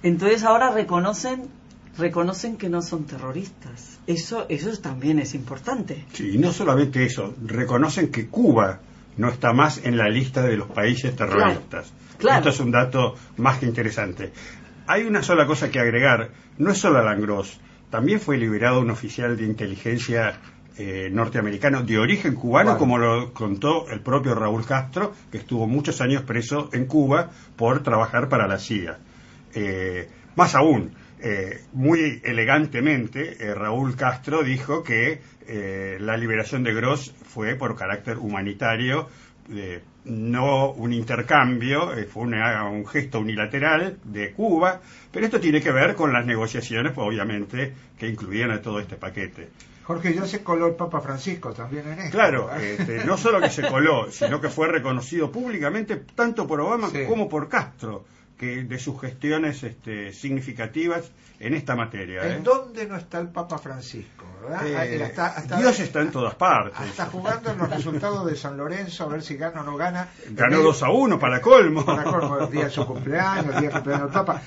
Entonces ahora reconocen que no son terroristas. Eso también es importante. Sí, y no solamente eso, reconocen que Cuba no está más en la lista de los países terroristas. Claro. Esto es un dato más que interesante. Hay una sola cosa que agregar, no es solo Alan Gross, también fue liberado un oficial de inteligencia norteamericano de origen cubano, como lo contó el propio Raúl Castro, que estuvo muchos años preso en Cuba por trabajar para la CIA. Más aún, muy elegantemente, Raúl Castro dijo que la liberación de Gross fue por carácter humanitario, no un intercambio, fue un gesto unilateral de Cuba, pero esto tiene que ver con las negociaciones, pues, obviamente, que incluían a todo este paquete. Jorge, ya se coló el Papa Francisco también en esto. Claro, no solo que se coló, sino que fue reconocido públicamente tanto por Obama como por Castro, que de sus gestiones significativas en esta materia. ¿En dónde no está el Papa Francisco? Dios está en todas partes. Está jugando en los resultados de San Lorenzo, a ver si gana o no gana. Ganó 2-1 para colmo. Para colmo, el día de su cumpleaños, el día de cumpleaños del Papa.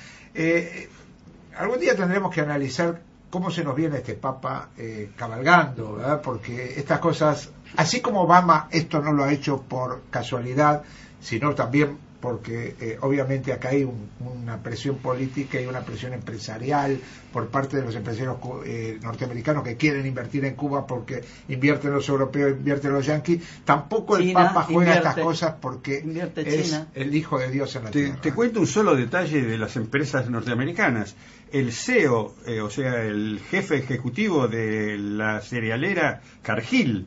Algún día tendremos que analizar cómo se nos viene este Papa cabalgando, ¿verdad? Porque estas cosas, así como Obama esto no lo ha hecho por casualidad, sino también porque obviamente acá hay una presión política y una presión empresarial por parte de los empresarios norteamericanos que quieren invertir en Cuba porque invierten los europeos, invierten los yanquis. Tampoco el Papa juega estas cosas porque es el Hijo de Dios en la tierra. Te cuento un solo detalle de las empresas norteamericanas. El CEO, o sea, el jefe ejecutivo de la cerealera Cargill,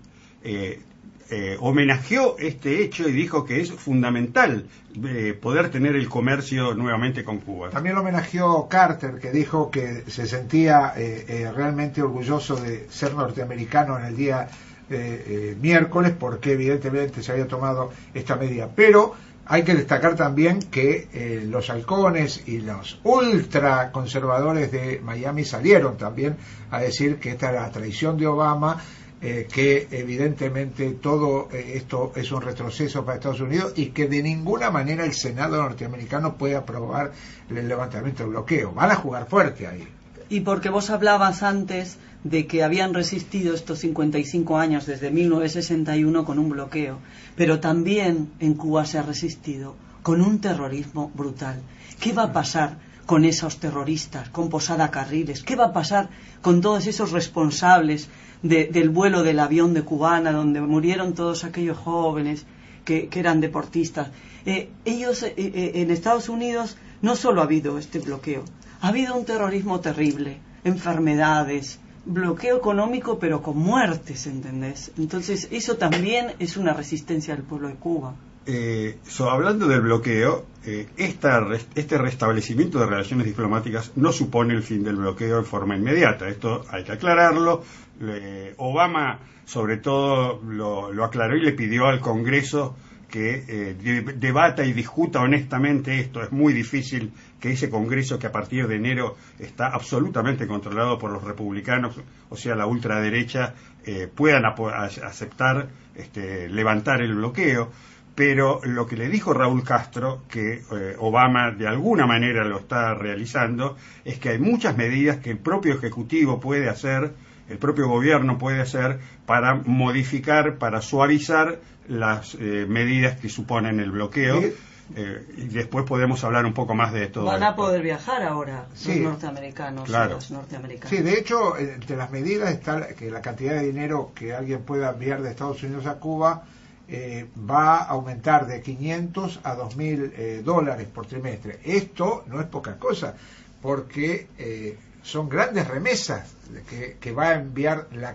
homenajeó este hecho y dijo que es fundamental poder tener el comercio nuevamente con Cuba. También lo homenajeó Carter, que dijo que se sentía realmente orgulloso de ser norteamericano en el día miércoles, porque evidentemente se había tomado esta medida. Pero hay que destacar también que los halcones y los ultraconservadores de Miami salieron también a decir que esta era la traición de Obama, que evidentemente todo esto es un retroceso para Estados Unidos y que de ninguna manera el Senado norteamericano puede aprobar el levantamiento del bloqueo. Van a jugar fuerte ahí. Y porque vos hablabas antes de que habían resistido estos 55 años desde 1961 con un bloqueo, pero también en Cuba se ha resistido con un terrorismo brutal. ¿Qué va a pasar con esos terroristas, con Posada Carriles? ¿Qué va a pasar con todos esos responsables del vuelo del avión de Cubana, donde murieron todos aquellos jóvenes que eran deportistas? Ellos en Estados Unidos no solo ha habido este bloqueo, ha habido un terrorismo terrible, enfermedades, bloqueo económico, pero con muertes, ¿entendés? Entonces eso también es una resistencia del pueblo de Cuba. Hablando del bloqueo, este restablecimiento de relaciones diplomáticas no supone el fin del bloqueo en forma inmediata. Esto hay que aclararlo. Obama, sobre todo, lo aclaró y le pidió al Congreso que debata y discuta honestamente esto. Es muy difícil que ese Congreso, que a partir de enero está absolutamente controlado por los republicanos, o sea, la ultraderecha, puedan aceptar levantar el bloqueo. Pero lo que le dijo Raúl Castro, que Obama de alguna manera lo está realizando, es que hay muchas medidas que el propio Ejecutivo puede hacer, el propio gobierno puede hacer para modificar, para suavizar las medidas que suponen el bloqueo. Y después podemos hablar un poco más de todo. Van a poder viajar ahora los norteamericanos. Claro. Los norteamericanos. Sí, de hecho, entre las medidas está que la cantidad de dinero que alguien pueda enviar de Estados Unidos a Cuba va a aumentar de 500 a 2.000 dólares por trimestre. Esto no es poca cosa, porque son grandes remesas que va a enviar la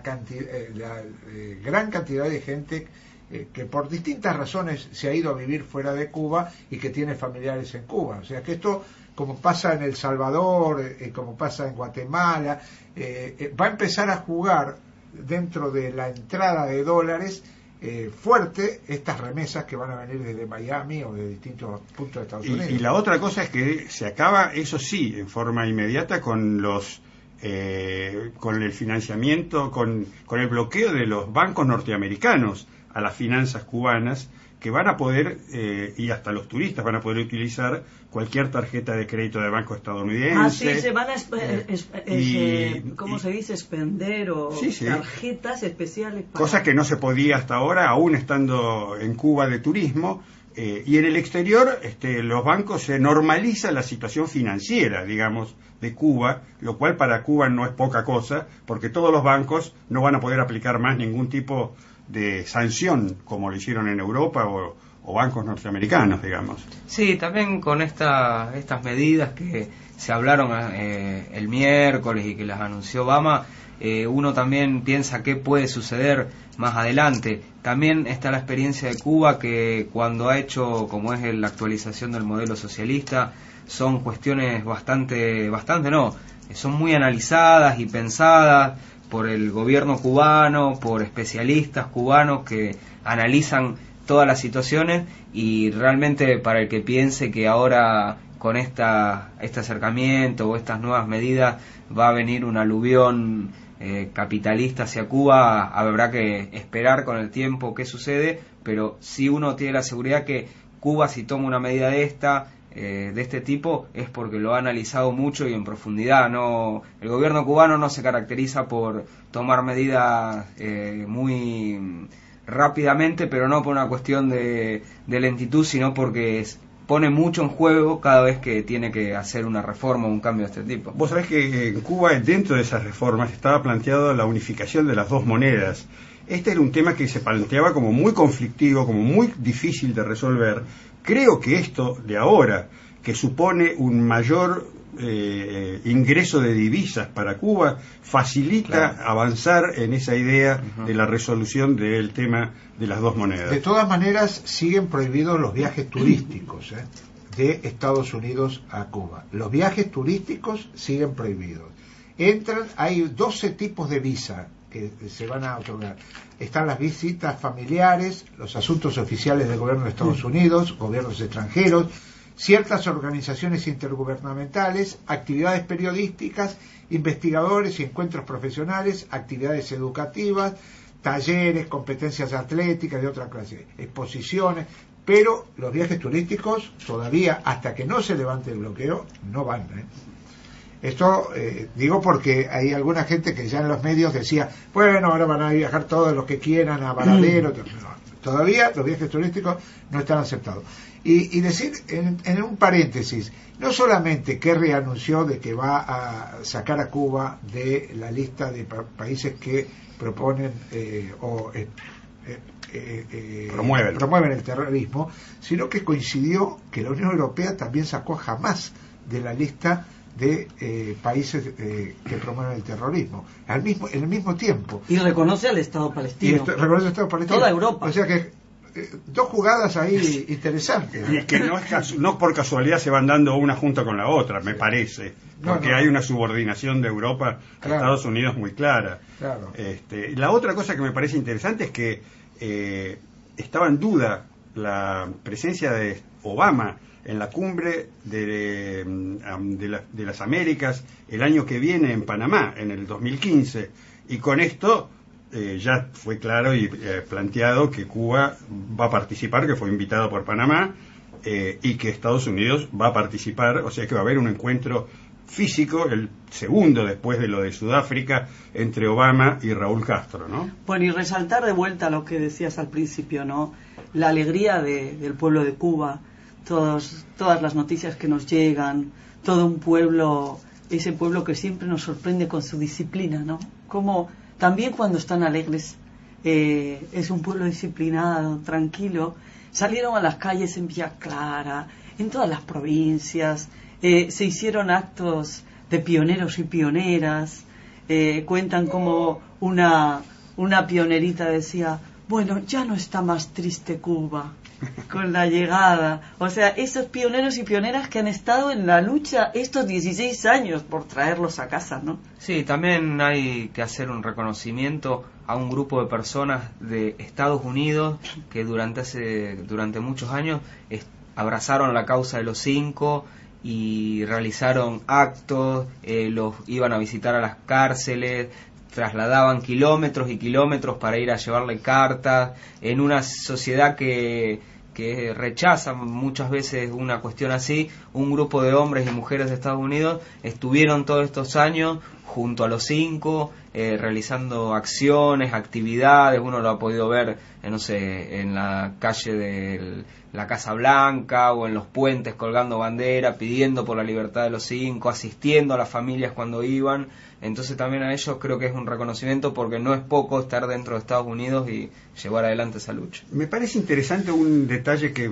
gran cantidad de gente que por distintas razones se ha ido a vivir fuera de Cuba y que tiene familiares en Cuba. O sea que esto, como pasa en El Salvador, como pasa en Guatemala, va a empezar a jugar dentro de la entrada de dólares fuerte estas remesas que van a venir desde Miami o de distintos puntos de Estados Unidos. Y la otra cosa es que se acaba, eso sí, en forma inmediata con el financiamiento, con el bloqueo de los bancos norteamericanos a las finanzas cubanas, que van a poder, y hasta los turistas van a poder utilizar cualquier tarjeta de crédito de banco estadounidense. Sí, se van a, ¿cómo se dice? Expender o tarjetas especiales. Cosa que no se podía hasta ahora, aún estando en Cuba de turismo. Y en el exterior, los bancos se normaliza la situación financiera, digamos, de Cuba, lo cual para Cuba no es poca cosa, porque todos los bancos no van a poder aplicar más ningún tipo de sanción, como lo hicieron en Europa o bancos norteamericanos, digamos. Sí, también con estas medidas que se hablaron el miércoles y que las anunció Obama, uno también piensa qué puede suceder más adelante. También está la experiencia de Cuba, que cuando ha hecho, como es la actualización del modelo socialista, son cuestiones son muy analizadas y pensadas por el gobierno cubano, por especialistas cubanos que analizan todas las situaciones, y realmente para el que piense que ahora con este acercamiento o estas nuevas medidas va a venir un aluvión capitalista hacia Cuba, habrá que esperar con el tiempo qué sucede, pero si uno tiene la seguridad que Cuba, si toma una medida de este tipo, es porque lo ha analizado mucho y en profundidad. El gobierno cubano no se caracteriza por tomar medidas muy rápidamente, pero no por una cuestión de lentitud, sino porque pone mucho en juego cada vez que tiene que hacer una reforma o un cambio de este tipo. Vos sabés que en Cuba, dentro de esas reformas, estaba planteado la unificación de las dos monedas. Este era un tema que se planteaba como muy conflictivo, como muy difícil de resolver. Creo que esto de ahora, que supone un mayor ingreso de divisas para Cuba, facilita avanzar en esa idea de la resolución del tema de las dos monedas. De todas maneras, siguen prohibidos los viajes turísticos de Estados Unidos a Cuba. Los viajes turísticos siguen prohibidos. Hay 12 tipos de visa que se van a otorgar. Están las visitas familiares, los asuntos oficiales del gobierno de Estados Unidos, gobiernos extranjeros, ciertas organizaciones intergubernamentales, actividades periodísticas, investigadores y encuentros profesionales, actividades educativas, talleres, competencias atléticas de otra clase, exposiciones, pero los viajes turísticos todavía, hasta que no se levante el bloqueo, no van. Esto digo porque hay alguna gente que ya en los medios decía, bueno, ahora van a viajar todos los que quieran a Varadero. Todavía los viajes turísticos no están aceptados. Y decir, en un paréntesis, no solamente Kerry anunció de que va a sacar a Cuba de la lista de países que proponen promueven el terrorismo, sino que coincidió que la Unión Europea también sacó a Hamás de la lista de países que promueven el terrorismo en el mismo tiempo. Y reconoce al Estado palestino. Reconoce al Estado palestino. Toda Europa. O sea que dos jugadas ahí interesantes. Y que no por casualidad se van dando una junto con la otra, me parece. Porque hay una subordinación de Europa a Estados Unidos muy clara. Claro. La otra cosa que me parece interesante es que estaba en duda la presencia de Obama en la cumbre de las Américas el año que viene en Panamá, en el 2015, y con esto ya fue claro y planteado que Cuba va a participar, que fue invitado por Panamá, y que Estados Unidos va a participar, o sea que va a haber un encuentro físico, el segundo después de lo de Sudáfrica, entre Obama y Raúl Castro, ¿no? Bueno, y resaltar de vuelta lo que decías al principio, ¿no? La alegría del pueblo de Cuba, todas las noticias que nos llegan, todo un pueblo, ese pueblo que siempre nos sorprende con su disciplina, ¿no? Como también cuando están alegres, es un pueblo disciplinado, tranquilo. Salieron a las calles en Villa Clara, en todas las provincias, se hicieron actos de pioneros y pioneras, cuentan como una pionerita decía, bueno, ya no está más triste Cuba con la llegada. O sea, esos pioneros y pioneras que han estado en la lucha estos 16 años por traerlos a casa, ¿no? Sí, también hay que hacer un reconocimiento a un grupo de personas de Estados Unidos que durante muchos años abrazaron la causa de los 5 y realizaron actos, los iban a visitar a las cárceles, trasladaban kilómetros y kilómetros para ir a llevarle cartas, en una sociedad que rechaza muchas veces una cuestión así. Un grupo de hombres y mujeres de Estados Unidos estuvieron todos estos años junto a los 5, realizando acciones, actividades. Uno lo ha podido ver, no sé, en la calle de la Casa Blanca o en los puentes colgando bandera, pidiendo por la libertad de los 5, asistiendo a las familias cuando iban. Entonces también a ellos creo que es un reconocimiento, porque no es poco estar dentro de Estados Unidos y llevar adelante esa lucha. Me parece interesante un detalle que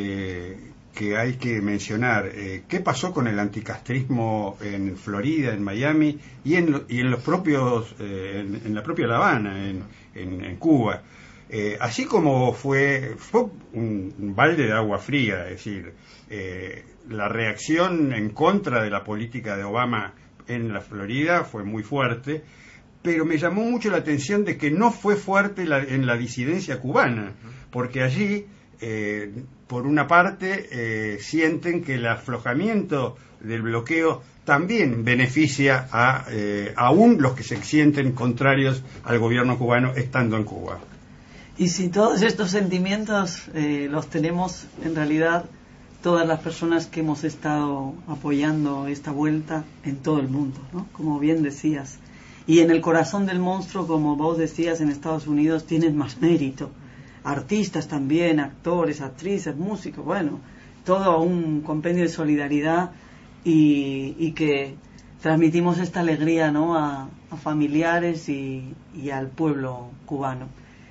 hay que mencionar. ¿Qué pasó con el anticastrismo en Florida, en Miami y en los propios en la propia La Habana, en Cuba? Así como fue un balde de agua fría, es decir, la reacción en contra de la política de Obama en la Florida fue muy fuerte, pero me llamó mucho la atención de que no fue fuerte en la disidencia cubana, porque allí, por una parte, sienten que el aflojamiento del bloqueo también beneficia a aún los que se sienten contrarios al gobierno cubano estando en Cuba. Y si todos estos sentimientos los tenemos en realidad todas las personas que hemos estado apoyando esta vuelta en todo el mundo, ¿no? Como bien decías. Y en el corazón del monstruo, como vos decías, en Estados Unidos tienen más mérito. Artistas también, actores, actrices, músicos, bueno, todo un compendio de solidaridad y que transmitimos esta alegría, ¿no?, a familiares y al pueblo cubano.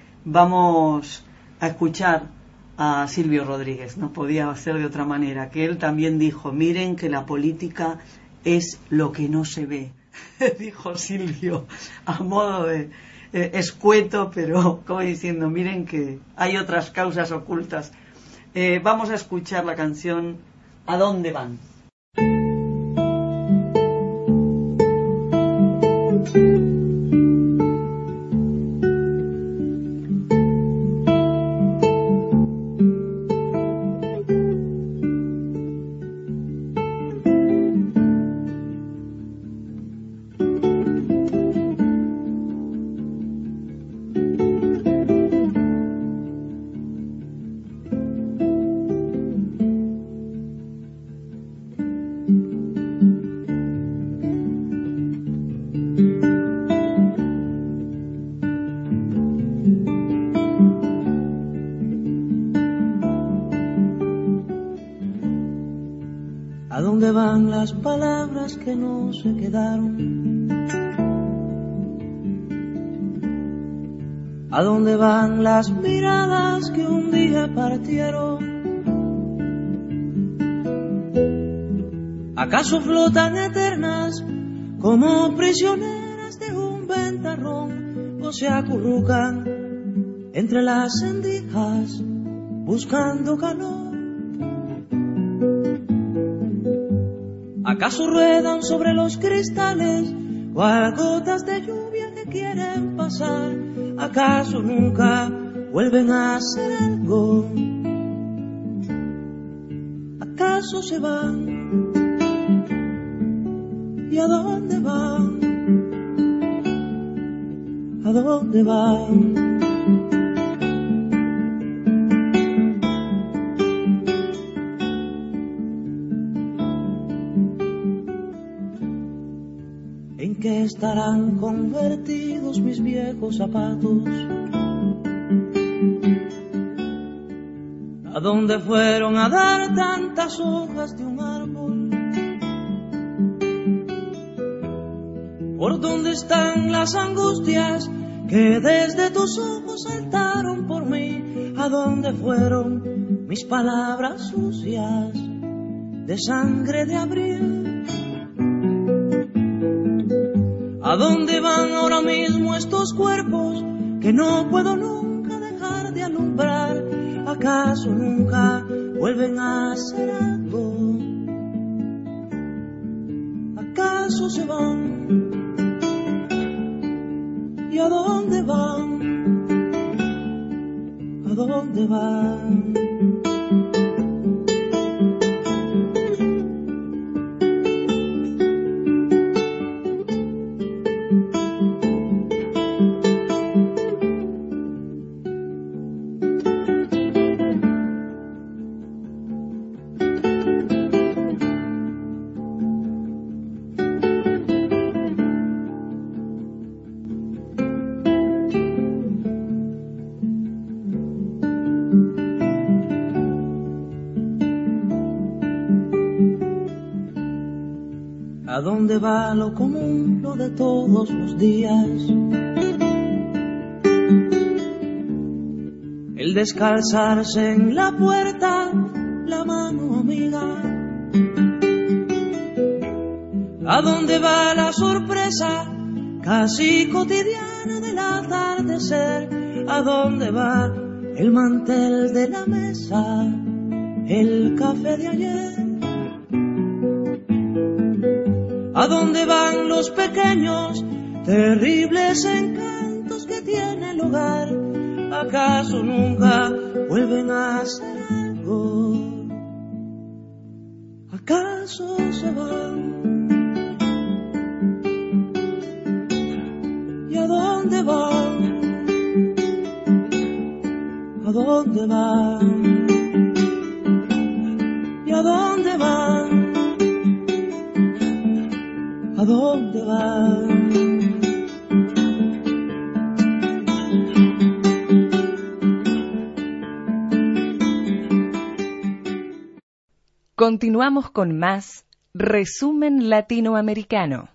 Vamos a escuchar a Silvio Rodríguez, no podía ser de otra manera, que él también dijo: miren que la política es lo que no se ve, dijo Silvio a modo de escueto, pero como diciendo, miren que hay otras causas ocultas. Vamos a escuchar la canción ¿A dónde van? ¿A dónde van las palabras que no se quedaron? ¿A dónde van las miradas que un día partieron? ¿Acaso flotan eternas como prisioneras de un ventarrón, o se acurrucan entre las endijas buscando calor? ¿Acaso ruedan sobre los cristales cual gotas de lluvia que quieren pasar? ¿Acaso nunca vuelven a hacer algo? ¿Acaso se van? ¿Y a dónde van? ¿A dónde van? ¿En qué estarán convertidos mis viejos zapatos? ¿A dónde fueron a dar tantas hojas de un árbol? ¿Por dónde están las angustias que desde tus ojos saltaron por mí? ¿A dónde fueron mis palabras sucias de sangre de abril? ¿A dónde van ahora mismo estos cuerpos que no puedo nunca dejar de alumbrar? ¿Acaso nunca vuelven a hacer algo? ¿Acaso se van? ¿Y a dónde van? ¿A dónde van? dónde va lo común, lo de todos los días? El descalzarse en la puerta, la mano amiga. ¿A dónde va la sorpresa casi cotidiana del atardecer? ¿A dónde va el mantel de la mesa, el café de ayer? ¿A dónde van los pequeños, terribles encantos que tiene el hogar? ¿Acaso nunca vuelven a hacer algo? ¿Acaso se van? ¿Y a dónde van? ¿A dónde van? ¿Y a dónde van? ¿A dónde van? Continuamos con más Resumen Latinoamericano.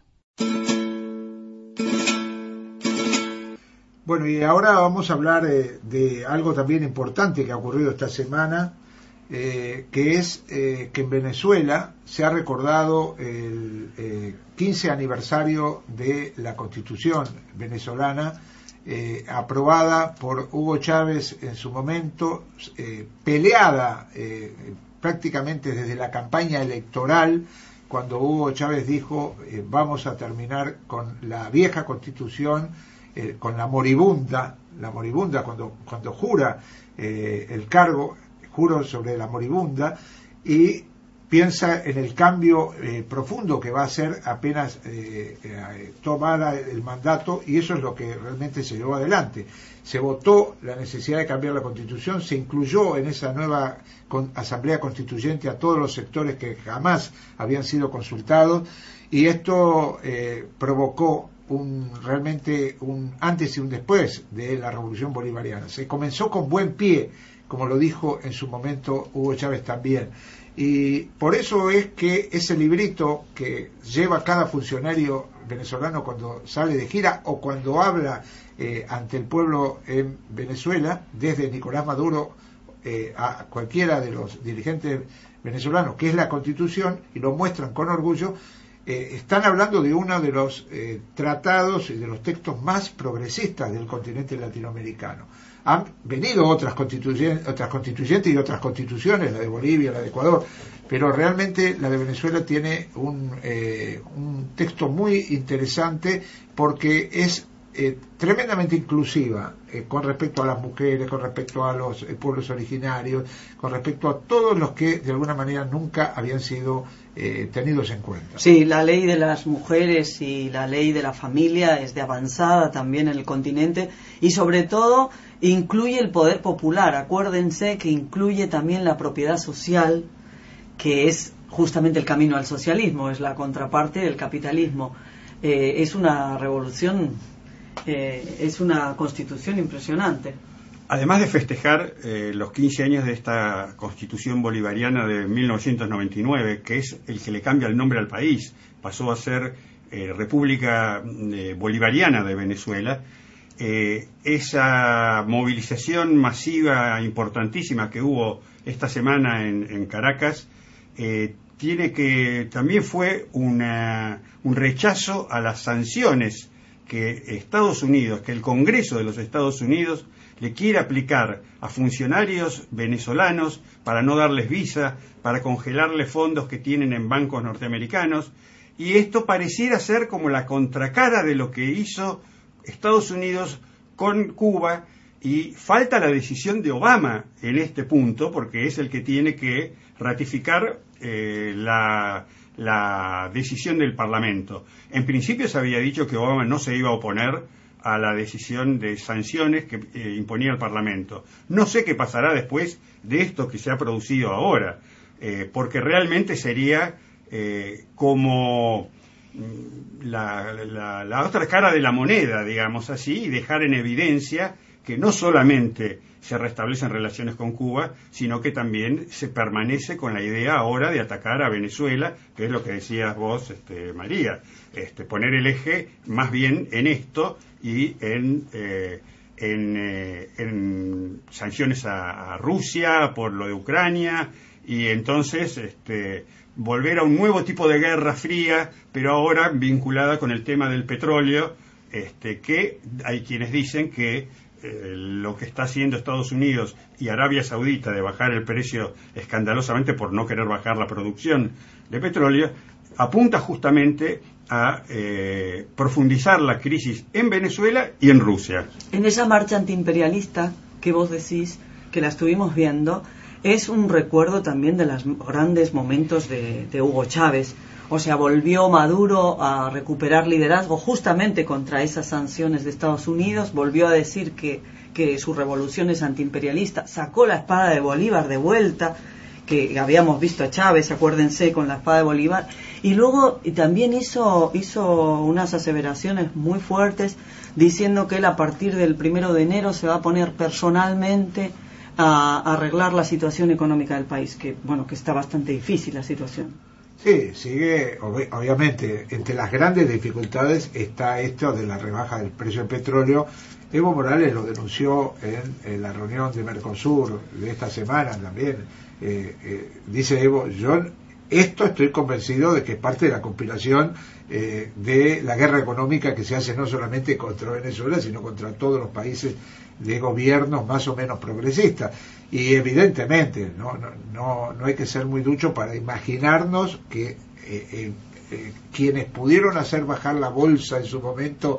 Bueno, y ahora vamos a hablar de algo también importante que ha ocurrido esta semana, que es que en Venezuela se ha recordado el 15 aniversario de la Constitución venezolana, aprobada por Hugo Chávez en su momento, peleada prácticamente desde la campaña electoral, cuando Hugo Chávez dijo vamos a terminar con la vieja Constitución, con la moribunda cuando jura el cargo, juro sobre la moribunda, y piensa en el cambio profundo que va a hacer apenas tomara el mandato, y eso es lo que realmente se llevó adelante. Se votó la necesidad de cambiar la Constitución, se incluyó en esa nueva Asamblea Constituyente a todos los sectores que jamás habían sido consultados, y esto provocó realmente un antes y un después de la Revolución Bolivariana. Se comenzó con buen pie, como lo dijo en su momento Hugo Chávez también, y por eso es que ese librito que lleva cada funcionario venezolano cuando sale de gira o cuando habla ante el pueblo en Venezuela, desde Nicolás Maduro a cualquiera de los dirigentes venezolanos, que es la Constitución, y lo muestran con orgullo. Están hablando de uno de los tratados y de los textos más progresistas del continente latinoamericano. Han venido otras constituyentes y otras constituciones, la de Bolivia, la de Ecuador, pero realmente la de Venezuela tiene un texto muy interesante porque es tremendamente inclusiva con respecto a las mujeres, con respecto a los pueblos originarios, con respecto a todos los que de alguna manera nunca habían sido tenidos en cuenta. Sí, la ley de las mujeres y la ley de la familia es de avanzada también en el continente, y sobre todo incluye el poder popular. Acuérdense que incluye también la propiedad social, que es justamente el camino al socialismo, es la contraparte del capitalismo. Es una revolución, es una constitución impresionante. Además de festejar los 15 años de esta Constitución Bolivariana de 1999, que es el que le cambia el nombre al país, pasó a ser República Bolivariana de Venezuela, esa movilización masiva importantísima que hubo esta semana en Caracas, también fue un rechazo a las sanciones que Estados Unidos, que el Congreso de los Estados Unidos le quiere aplicar a funcionarios venezolanos para no darles visa, para congelarles fondos que tienen en bancos norteamericanos, y esto pareciera ser como la contracara de lo que hizo Estados Unidos con Cuba, y falta la decisión de Obama en este punto, porque es el que tiene que ratificar la decisión del Parlamento. En principio se había dicho que Obama no se iba a oponer a la decisión de sanciones que imponía el Parlamento. No sé qué pasará después de esto que se ha producido ahora, porque realmente sería como la otra cara de la moneda, digamos así, y dejar en evidencia que no solamente se restablecen relaciones con Cuba, sino que también se permanece con la idea ahora de atacar a Venezuela, que es lo que decías vos, María, poner el eje más bien en esto y en sanciones a Rusia por lo de Ucrania, y entonces volver a un nuevo tipo de guerra fría, pero ahora vinculada con el tema del petróleo, que hay quienes dicen que lo que está haciendo Estados Unidos y Arabia Saudita de bajar el precio escandalosamente por no querer bajar la producción de petróleo, apunta justamente a profundizar la crisis en Venezuela y en Rusia. En esa marcha antiimperialista que vos decís, que la estuvimos viendo, es un recuerdo también de los grandes momentos de Hugo Chávez. O sea, volvió Maduro a recuperar liderazgo justamente contra esas sanciones de Estados Unidos, volvió a decir que su revolución es antiimperialista, sacó la espada de Bolívar de vuelta, que habíamos visto a Chávez, acuérdense, con la espada de Bolívar, y luego también hizo unas aseveraciones muy fuertes diciendo que él a partir del 1 de enero se va a poner personalmente a arreglar la situación económica del país, que está bastante difícil la situación. Sí, sigue, obviamente, entre las grandes dificultades está esto de la rebaja del precio del petróleo. Evo Morales lo denunció en la reunión de Mercosur de esta semana también. Dice Evo, yo estoy convencido de que es parte de la conspiración de la guerra económica que se hace no solamente contra Venezuela, sino contra todos los países de gobiernos más o menos progresistas. Y evidentemente no hay que ser muy ducho para imaginarnos que quienes pudieron hacer bajar la bolsa en su momento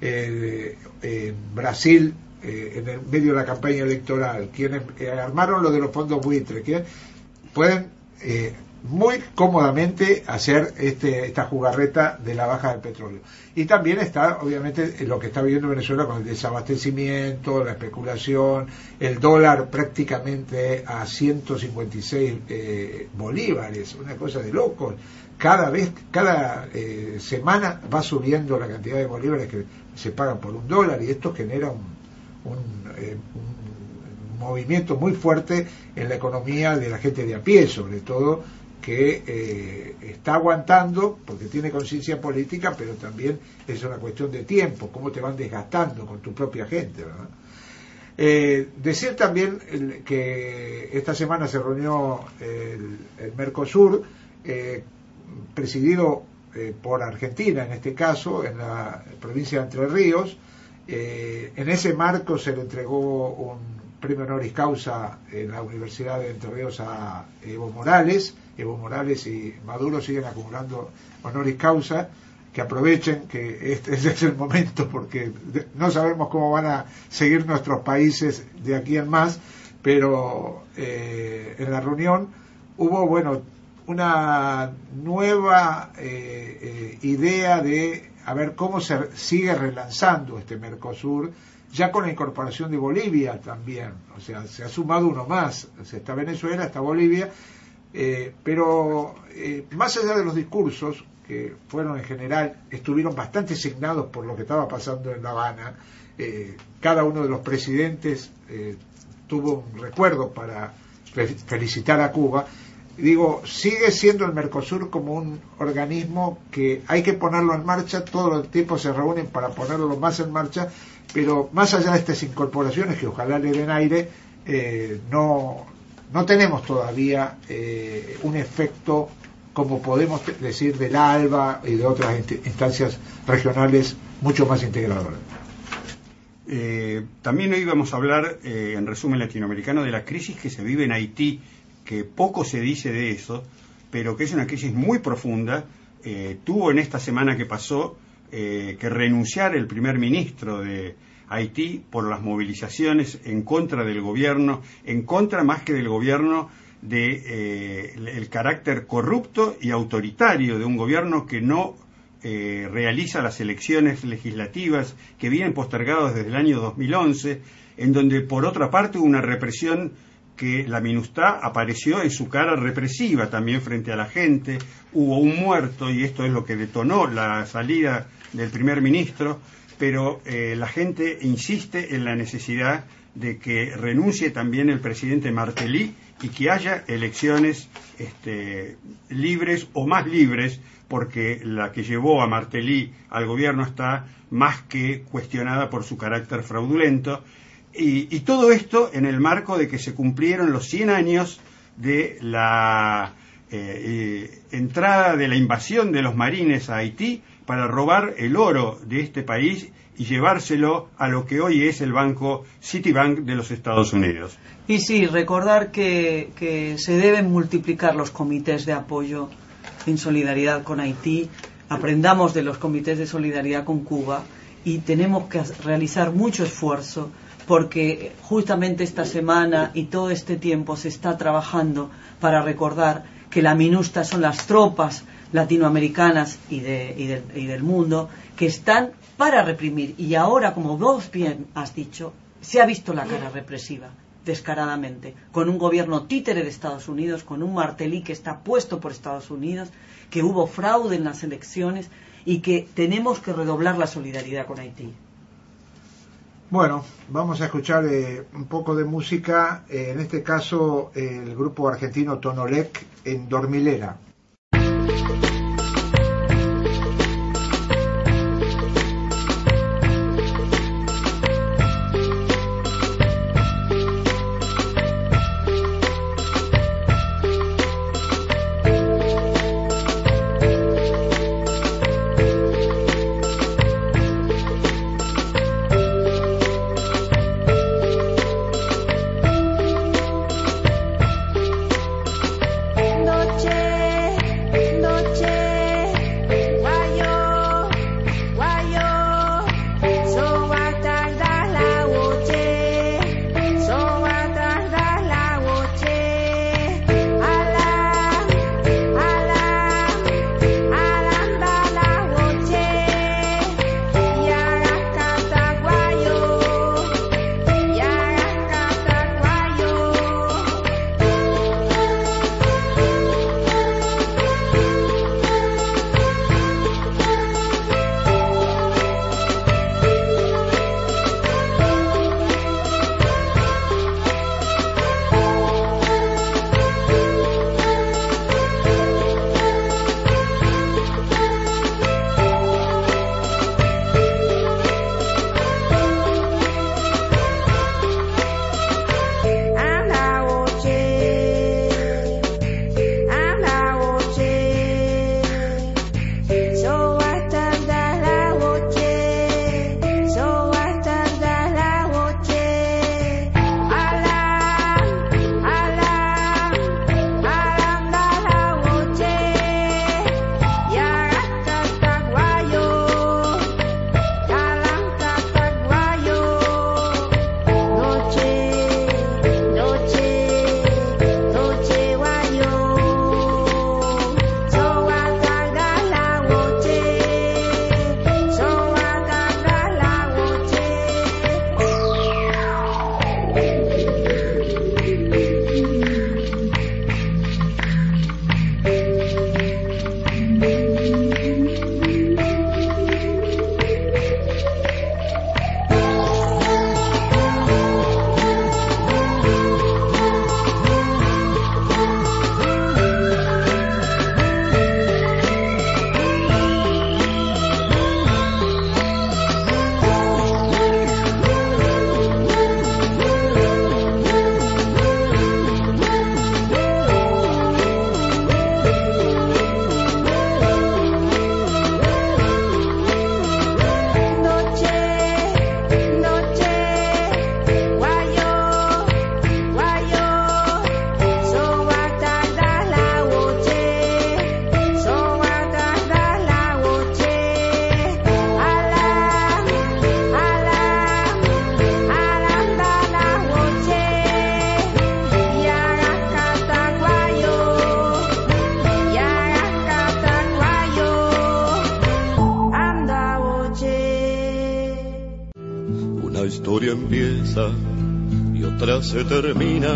Brasil en el medio de la campaña electoral, quienes armaron lo de los fondos buitres, quienes pueden muy cómodamente hacer esta jugarreta de la baja del petróleo. Y también está, obviamente, lo que está viviendo Venezuela con el desabastecimiento, la especulación, el dólar prácticamente a 156 bolívares, una cosa de locos. Cada semana va subiendo la cantidad de bolívares que se pagan por $1, y esto genera un movimiento muy fuerte en la economía de la gente de a pie, sobre todo, que está aguantando porque tiene conciencia política, pero también es una cuestión de tiempo, cómo te van desgastando con tu propia gente, ¿verdad? Decir también que esta semana se reunió el Mercosur, presidido por Argentina en este caso, en la provincia de Entre Ríos. En ese marco se le entregó un premio honoris causa en la Universidad de Entre Ríos a Evo Morales. Evo Morales y Maduro siguen acumulando honoris causa, que aprovechen que este es el momento, porque no sabemos cómo van a seguir nuestros países de aquí en más, pero en la reunión hubo, una nueva idea de a ver cómo se sigue relanzando este Mercosur, ya con la incorporación de Bolivia también. O sea, se ha sumado uno más. O sea, está Venezuela, está Bolivia, pero más allá de los discursos, que fueron en general, estuvieron bastante signados por lo que estaba pasando en La Habana. Cada uno de los presidentes tuvo un recuerdo para felicitar a Cuba. Digo, sigue siendo el Mercosur como un organismo que hay que ponerlo en marcha, todo el tiempo se reúnen para ponerlo más en marcha, pero más allá de estas incorporaciones que ojalá le den aire, no tenemos todavía un efecto, como podemos decir, del ALBA y de otras instancias regionales mucho más integradoras. También hoy vamos a hablar, en resumen latinoamericano, de la crisis que se vive en Haití, que poco se dice de eso, pero que es una crisis muy profunda. Tuvo en esta semana que pasó que renunciar el primer ministro de Haití por las movilizaciones en contra del gobierno, en contra más que del gobierno, de el carácter corrupto y autoritario de un gobierno que no realiza las elecciones legislativas que vienen postergadas desde el año 2011, en donde por otra parte hubo una represión que la MINUSTAH apareció en su cara represiva también frente a la gente. Hubo un muerto, y esto es lo que detonó la salida del primer ministro. pero la gente insiste en la necesidad de que renuncie también el presidente Martelly y que haya elecciones libres o más libres, porque la que llevó a Martelly al gobierno está más que cuestionada por su carácter fraudulento, y todo esto en el marco de que se cumplieron los 100 años de la entrada de la invasión de los marines a Haití para robar el oro de este país y llevárselo a lo que hoy es el banco Citibank de los Estados Unidos. Y sí, recordar que se deben multiplicar los comités de apoyo en solidaridad con Haití. Aprendamos de los comités de solidaridad con Cuba y tenemos que realizar mucho esfuerzo, porque justamente esta semana y todo este tiempo se está trabajando para recordar que la MINUSTA son las tropas latinoamericanas y del mundo que están para reprimir, y ahora, como vos bien has dicho, se ha visto la cara represiva descaradamente, con un gobierno títere de Estados Unidos, con un Martelly que está puesto por Estados Unidos, que hubo fraude en las elecciones y que tenemos que redoblar la solidaridad con Haití. Bueno, vamos a escuchar un poco de música, en este caso el grupo argentino Tonolec en Dormilera. historia empieza y otra se termina,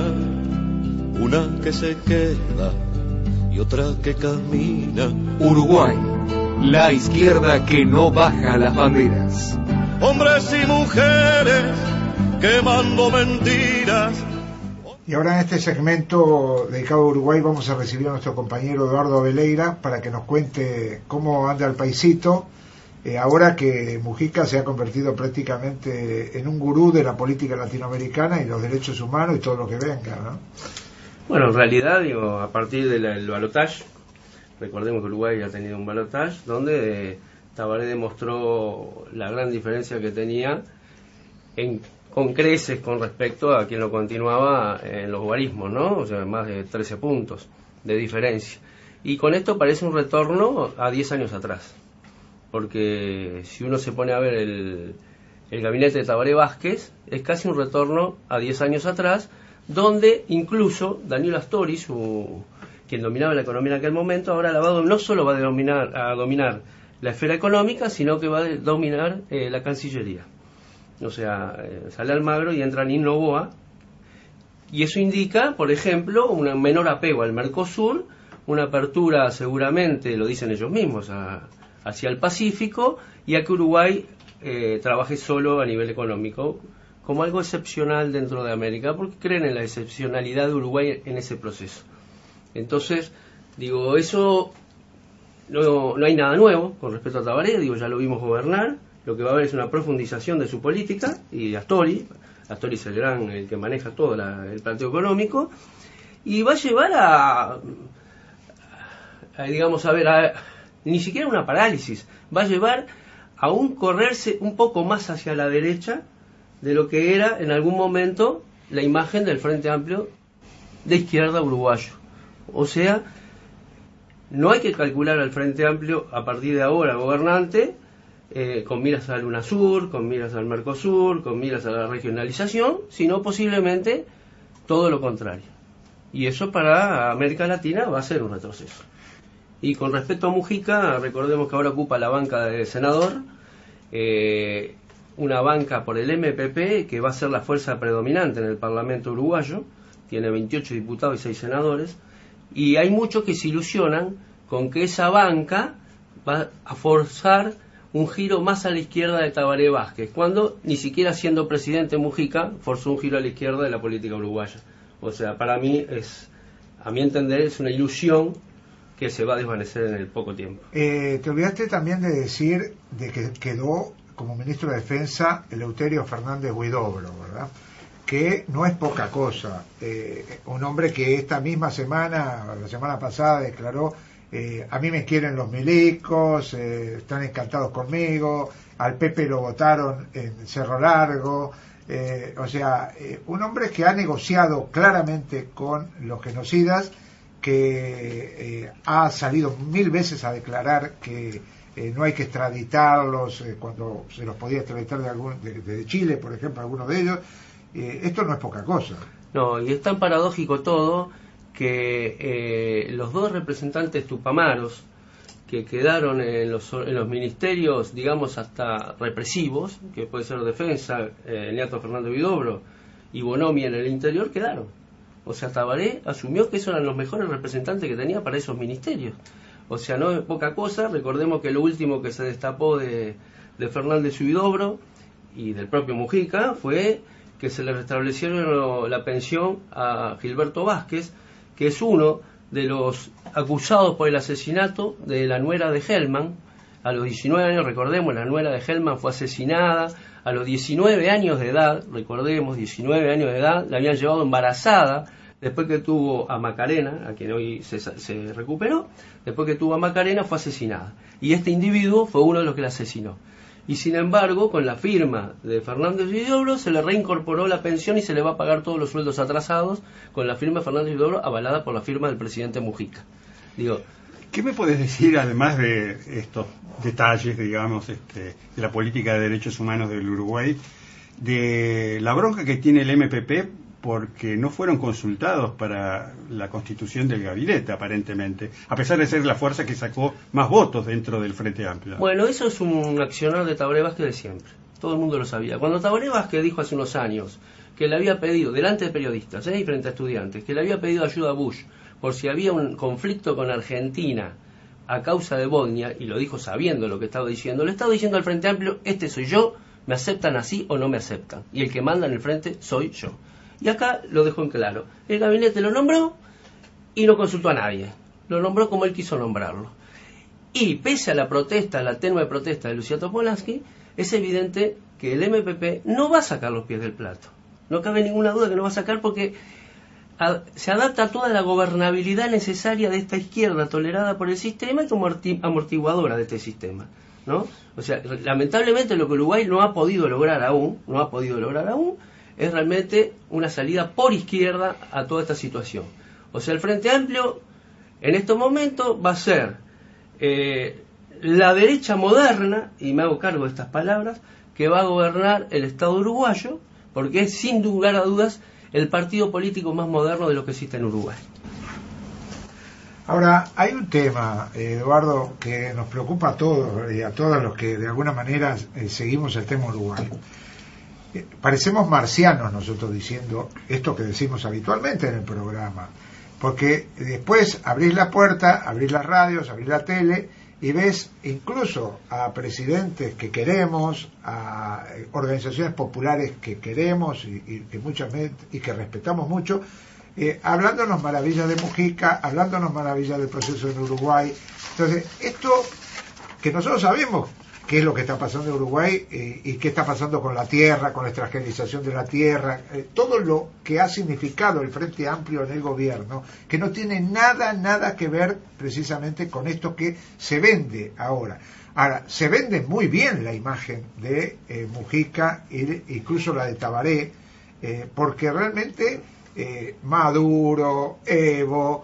una que se queda y otra que camina. Uruguay, la izquierda que no baja las banderas. hombres y mujeres quemando mentiras. Y ahora en este segmento dedicado a Uruguay vamos a recibir a nuestro compañero Eduardo Veleira para que nos cuente cómo anda el paisito, ahora que Mujica se ha convertido prácticamente en un gurú de la política latinoamericana y los derechos humanos y todo lo que venga, ¿no? Bueno, en realidad, digo, a partir del balotaje, recordemos que Uruguay ha tenido un balotaje donde Tabaré demostró la gran diferencia que tenía con creces con respecto a quien lo continuaba en los guarismos, ¿no? O sea, más de 13 puntos de diferencia. Y con esto parece un retorno a 10 años atrás, porque si uno se pone a ver el gabinete de Tabaré Vázquez, es casi un retorno a 10 años atrás, donde incluso Daniel Astori, quien dominaba la economía en aquel momento, ahora no solo va a dominar la esfera económica, sino que va a dominar la Cancillería. O sea, sale Almagro y entra Nino Noboa, y eso indica, por ejemplo, un menor apego al Mercosur, una apertura seguramente, lo dicen ellos mismos, hacia el Pacífico, y a que Uruguay trabaje solo a nivel económico, como algo excepcional dentro de América, porque creen en la excepcionalidad de Uruguay en ese proceso. Entonces, digo, eso no hay nada nuevo con respecto a Tabaré, digo, ya lo vimos gobernar. Lo que va a haber es una profundización de su política, y Astori es el que maneja todo el planteo económico, y va a llevar ni siquiera una parálisis, va a llevar a un correrse un poco más hacia la derecha de lo que era en algún momento la imagen del Frente Amplio de izquierda uruguayo. O sea, no hay que calcular al Frente Amplio a partir de ahora gobernante con miras al UNASUR, con miras al Mercosur, con miras a la regionalización, sino posiblemente todo lo contrario. Y eso para América Latina va a ser un retroceso. Y con respecto a Mujica, recordemos que ahora ocupa la banca de senador, una banca por el MPP, que va a ser la fuerza predominante en el Parlamento uruguayo, tiene 28 diputados y 6 senadores, y hay muchos que se ilusionan con que esa banca va a forzar un giro más a la izquierda de Tabaré Vázquez, cuando ni siquiera siendo presidente Mujica forzó un giro a la izquierda de la política uruguaya. O sea, para mí a mi entender, es una ilusión que se va a desvanecer en el poco tiempo. Te olvidaste también de decir de que quedó como ministro de Defensa Eleuterio Fernández Huidobro, ¿verdad? Que no es poca cosa. Un hombre que esta misma semana, la semana pasada, declaró: a mí me quieren los milicos, están encantados conmigo, al Pepe lo votaron en Cerro Largo. Un hombre que ha negociado claramente con los genocidas, que ha salido 1000 veces a declarar que no hay que extraditarlos cuando se los podía extraditar de Chile, por ejemplo, algunos de ellos. Esto no es poca cosa. No, y es tan paradójico todo que los dos representantes tupamaros que quedaron en los ministerios, digamos, hasta represivos, que puede ser Defensa, Niato Fernández Huidobro, y Bonomi en el Interior, quedaron. O sea, Tabaré asumió que esos eran los mejores representantes que tenía para esos ministerios. O sea, no es poca cosa. Recordemos que lo último que se destapó de Fernández Huidobro y del propio Mujica fue que se le restablecieron la pensión a Gilberto Vázquez, que es uno de los acusados por el asesinato de la nuera de Hellman. A los 19 años, recordemos, la nuera de Hellman fue asesinada. A los 19 años de edad, recordemos, 19 años de edad, la habían llevado embarazada, después que tuvo a Macarena, a quien hoy se recuperó, después que tuvo a Macarena fue asesinada. Y este individuo fue uno de los que la asesinó. Y sin embargo, con la firma de Fernández Huidobro, se le reincorporó la pensión y se le va a pagar todos los sueldos atrasados, con la firma de Fernández Huidobro avalada por la firma del presidente Mujica. ¿Qué me puedes decir, además de estos detalles, digamos, de la política de derechos humanos del Uruguay, de la bronca que tiene el MPP porque no fueron consultados para la constitución del gabinete, aparentemente, a pesar de ser la fuerza que sacó más votos dentro del Frente Amplio? Bueno, eso es un accionar de Tabaré Vázquez de siempre. Todo el mundo lo sabía. Cuando Tabaré Vázquez dijo hace unos años que le había pedido, delante de periodistas y frente a estudiantes, que le había pedido ayuda a Bush por si había un conflicto con Argentina a causa de Bosnia, y lo dijo sabiendo lo que estaba diciendo, le estaba diciendo al Frente Amplio: este soy yo, ¿Me aceptan así o no me aceptan? Y el que manda en el frente soy yo. Y acá lo dejo en claro. El gabinete lo nombró y no consultó a nadie. Lo nombró como él quiso nombrarlo. Y pese a la protesta, la tenue protesta de Lucía Topolansky, es evidente que el MPP no va a sacar los pies del plato. No cabe ninguna duda que no va a sacar porque se adapta a toda la gobernabilidad necesaria de esta izquierda tolerada por el sistema y como amortiguadora de este sistema, ¿no? O sea, lamentablemente lo que Uruguay no ha podido lograr aún, es realmente una salida por izquierda a toda esta situación. O sea, el Frente Amplio en estos momentos va a ser la derecha moderna, y me hago cargo de estas palabras, que va a gobernar el Estado uruguayo, porque es sin lugar a dudas el partido político más moderno de los que existe en Uruguay. Ahora, hay un tema, Eduardo, que nos preocupa a todos y a todos los que de alguna manera seguimos el tema Uruguay. Parecemos marcianos nosotros diciendo esto que decimos habitualmente en el programa, porque después abrís la puerta, abrís las radios, abrís la tele y ves incluso a presidentes que queremos, a organizaciones populares que queremos y que muchas veces y que respetamos mucho, hablándonos maravillas de Mujica, hablándonos maravillas del proceso en Uruguay. Entonces, esto que nosotros sabemos qué es lo que está pasando en Uruguay y qué está pasando con la tierra, con la extranjerización de la tierra, todo lo que ha significado el Frente Amplio en el gobierno, que no tiene nada que ver precisamente con esto que se vende ahora. Ahora, se vende muy bien la imagen de Mujica e incluso la de Tabaré, porque realmente Maduro, Evo,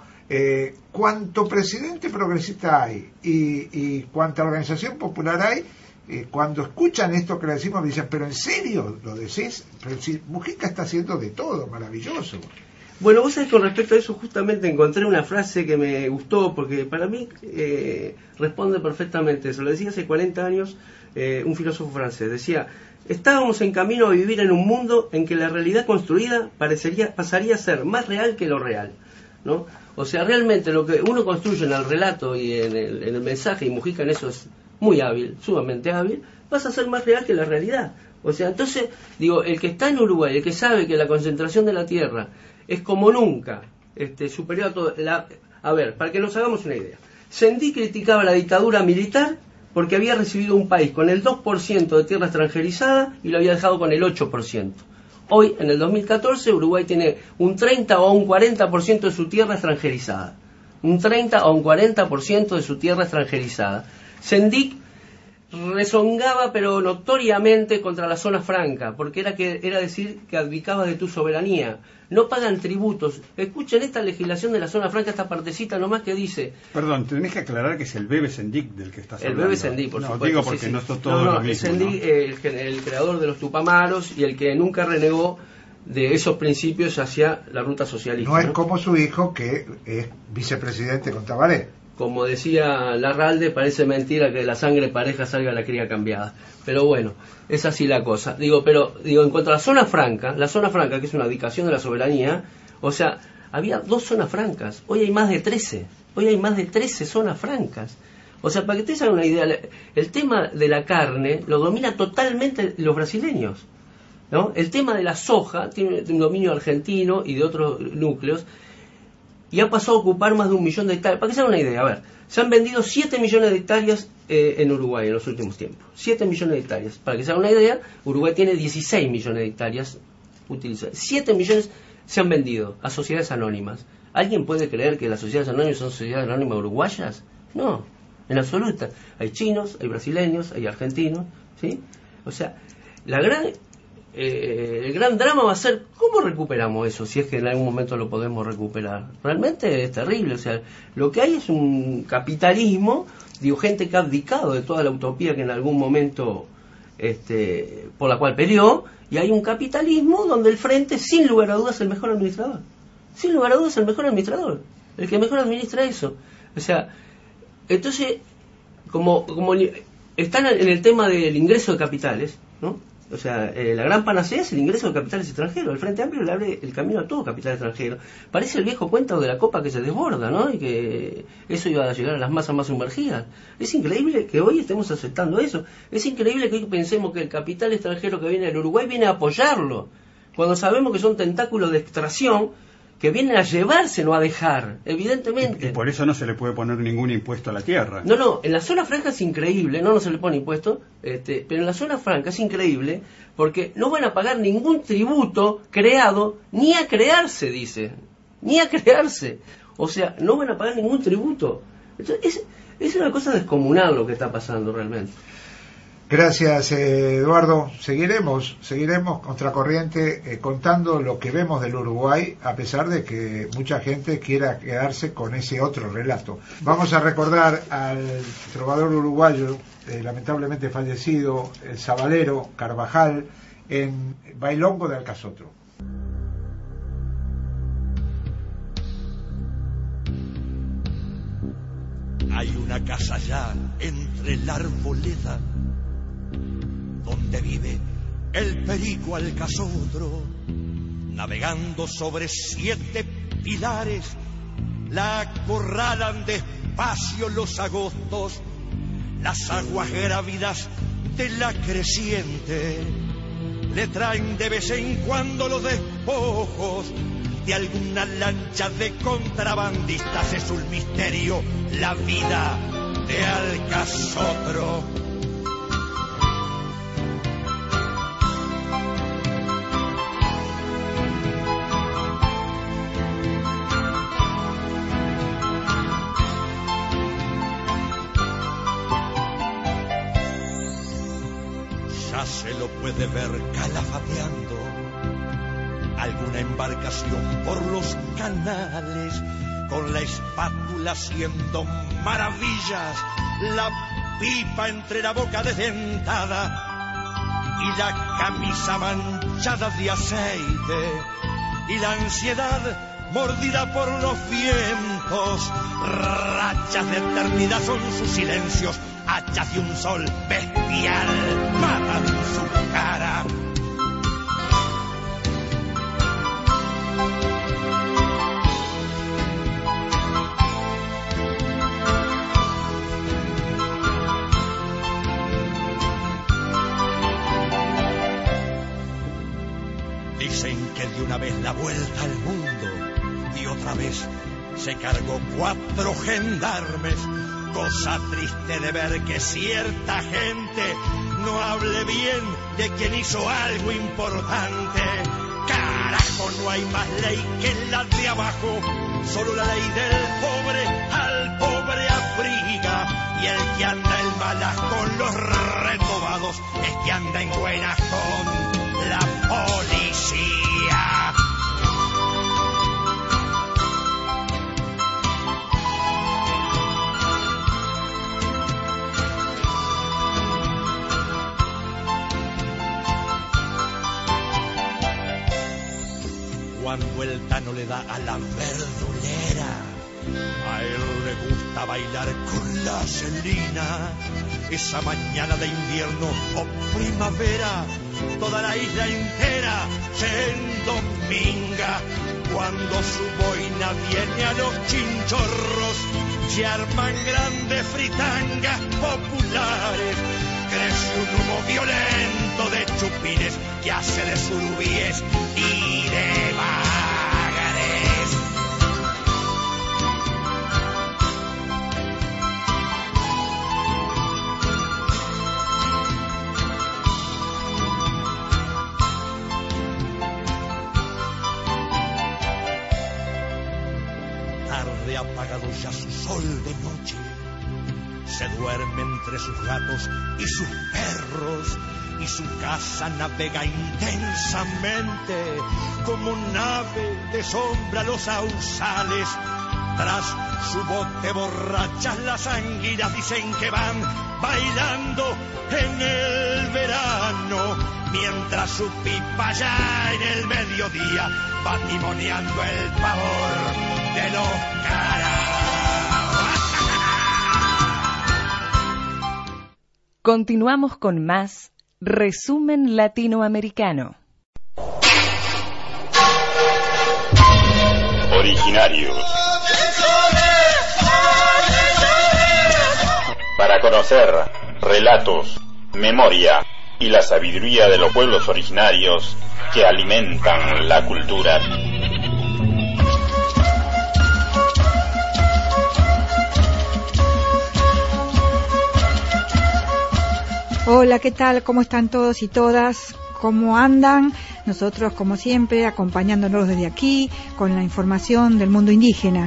cuánto presidente progresista hay y cuánta organización popular hay, cuando escuchan esto que le decimos dicen, pero ¿en serio lo decís? Pero si Mujica está haciendo de todo, maravilloso. Bueno, vos sabés, con respecto a eso justamente encontré una frase que me gustó porque para mí responde perfectamente eso. Lo decía hace 40 años un filósofo francés, decía: estábamos en camino a vivir en un mundo en que la realidad construida pasaría a ser más real que lo real, ¿no? O sea, realmente lo que uno construye en el relato y en el mensaje, y Mujica en eso es muy hábil, sumamente hábil, pasa a ser más real que la realidad. O sea, entonces, digo, el que está en Uruguay, el que sabe que la concentración de la tierra es como nunca superior a todo... A ver, para que nos hagamos una idea. Sendí criticaba la dictadura militar porque había recibido un país con el 2% de tierra extranjerizada y lo había dejado con el 8%. Hoy, en el 2014, Uruguay tiene un 30 o un 40% de su tierra extranjerizada. Un 30 o un 40% de su tierra extranjerizada. Sendik rezongaba, pero notoriamente, contra la zona franca, porque era decir que abdicaba de tu soberanía. No pagan tributos. Escuchen esta legislación de la zona franca, esta partecita nomás que dice... Perdón, tenés que aclarar que es el Bebe Sendik del que estás hablando. El Bebe Sendik, por supuesto. Digo porque no está todo lo mismo. Sendik, ¿no? El creador de los Tupamaros y el que nunca renegó de esos principios hacia la ruta socialista. No es como su hijo, que es vicepresidente con Tabaré. Como decía Larralde, parece mentira que de la sangre pareja salga la cría cambiada. Pero bueno, es así la cosa. Digo, en cuanto a la zona franca, que es una abdicación de la soberanía, o sea, había 2 zonas francas. Hoy hay más de 13. Hoy hay más de 13 zonas francas. O sea, para que ustedes hagan una idea, el tema de la carne lo domina totalmente los brasileños, ¿no? El tema de la soja tiene un dominio argentino y de otros núcleos, y ha pasado a ocupar más de 1 millón de hectáreas. Para que se hagan una idea, a ver, se han vendido 7 millones de hectáreas en Uruguay en los últimos tiempos. 7 millones de hectáreas. Para que se hagan una idea, Uruguay tiene 16 millones de hectáreas utilizadas. 7 millones se han vendido a sociedades anónimas. ¿Alguien puede creer que las sociedades anónimas son sociedades anónimas uruguayas? No, en absoluta. Hay chinos, hay brasileños, hay argentinos, ¿sí? O sea, el gran drama va a ser cómo recuperamos eso, si es que en algún momento lo podemos recuperar. Realmente es terrible. O sea, lo que hay es un capitalismo, digo, gente que ha abdicado de toda la utopía que en algún momento por la cual peleó, y hay un capitalismo donde el Frente, sin lugar a dudas, es el mejor administrador. Sin lugar a dudas, el mejor administrador, el que mejor administra eso. O sea, entonces, como están en el tema del ingreso de capitales, ¿no? O sea, la gran panacea es el ingreso de capitales extranjeros. El Frente Amplio le abre el camino a todo capital extranjero. Parece el viejo cuento de la copa que se desborda, ¿no? Y que eso iba a llegar a las masas más sumergidas. Es increíble que hoy estemos aceptando eso. Es increíble que hoy pensemos que el capital extranjero que viene del Uruguay viene a apoyarlo, cuando sabemos que son tentáculos de extracción que vienen a llevarse, no a dejar, evidentemente. Y por eso no se le puede poner ningún impuesto a la tierra. No, en la zona franca es increíble, no se le pone impuesto, pero en la zona franca es increíble porque no van a pagar ningún tributo creado, ni a crearse, dice, ni a crearse. O sea, no van a pagar ningún tributo. Entonces, es una cosa descomunal lo que está pasando realmente. Gracias, Eduardo. Seguiremos contracorriente contando lo que vemos del Uruguay, a pesar de que mucha gente quiera quedarse con ese otro relato. Vamos a recordar al trovador uruguayo, lamentablemente fallecido, el sabalero Carvajal, en Bailongo de Alcazotro. Hay una casa allá entre la arboleda donde vive el perico Alcazotro, navegando sobre 7 pilares, la acorralan despacio los agostos, las aguas grávidas de la creciente, le traen de vez en cuando los despojos de alguna lancha de contrabandistas. Es un misterio la vida de Alcazotro. Se lo puede ver calafateando alguna embarcación por los canales, con la espátula haciendo maravillas, la pipa entre la boca desdentada y la camisa manchada de aceite, y la ansiedad mordida por los vientos. Rachas de eternidad son sus silencios, hachas de un sol bestial matan su cara. Dicen que de una vez la vuelta al mundo y otra vez se cargó 4 gendarmes. Cosa triste de ver que cierta gente no hable bien de quien hizo algo importante. Carajo, no hay más ley que la de abajo, solo la ley del pobre al pobre abriga. Y el que anda en malas con los retobados es que anda en buenas con la policía. Cuando el Tano le da a la verdulera, a él le gusta bailar con la Celina. Esa mañana de invierno o primavera, toda la isla entera se endominga. Cuando su boina viene a los chinchorros, se arman grandes fritangas populares. Crece un humo violento de chupines que hace de surubíes y de bagares. Tarde apagado ya su sol de noche, se duerme entre sus gatos y sus perros, y su casa navega intensamente como nave de sombra los sausales. Tras su bote borrachas las anguilas dicen que van bailando en el verano, mientras su pipa ya en el mediodía va timoneando el pavor de los caras. Continuamos con más Resumen Latinoamericano. Originarios. Para conocer relatos, memoria y la sabiduría de los pueblos originarios que alimentan la cultura. Hola, ¿qué tal? ¿Cómo están todos y todas? ¿Cómo andan? Nosotros, como siempre, acompañándonos desde aquí con la información del mundo indígena.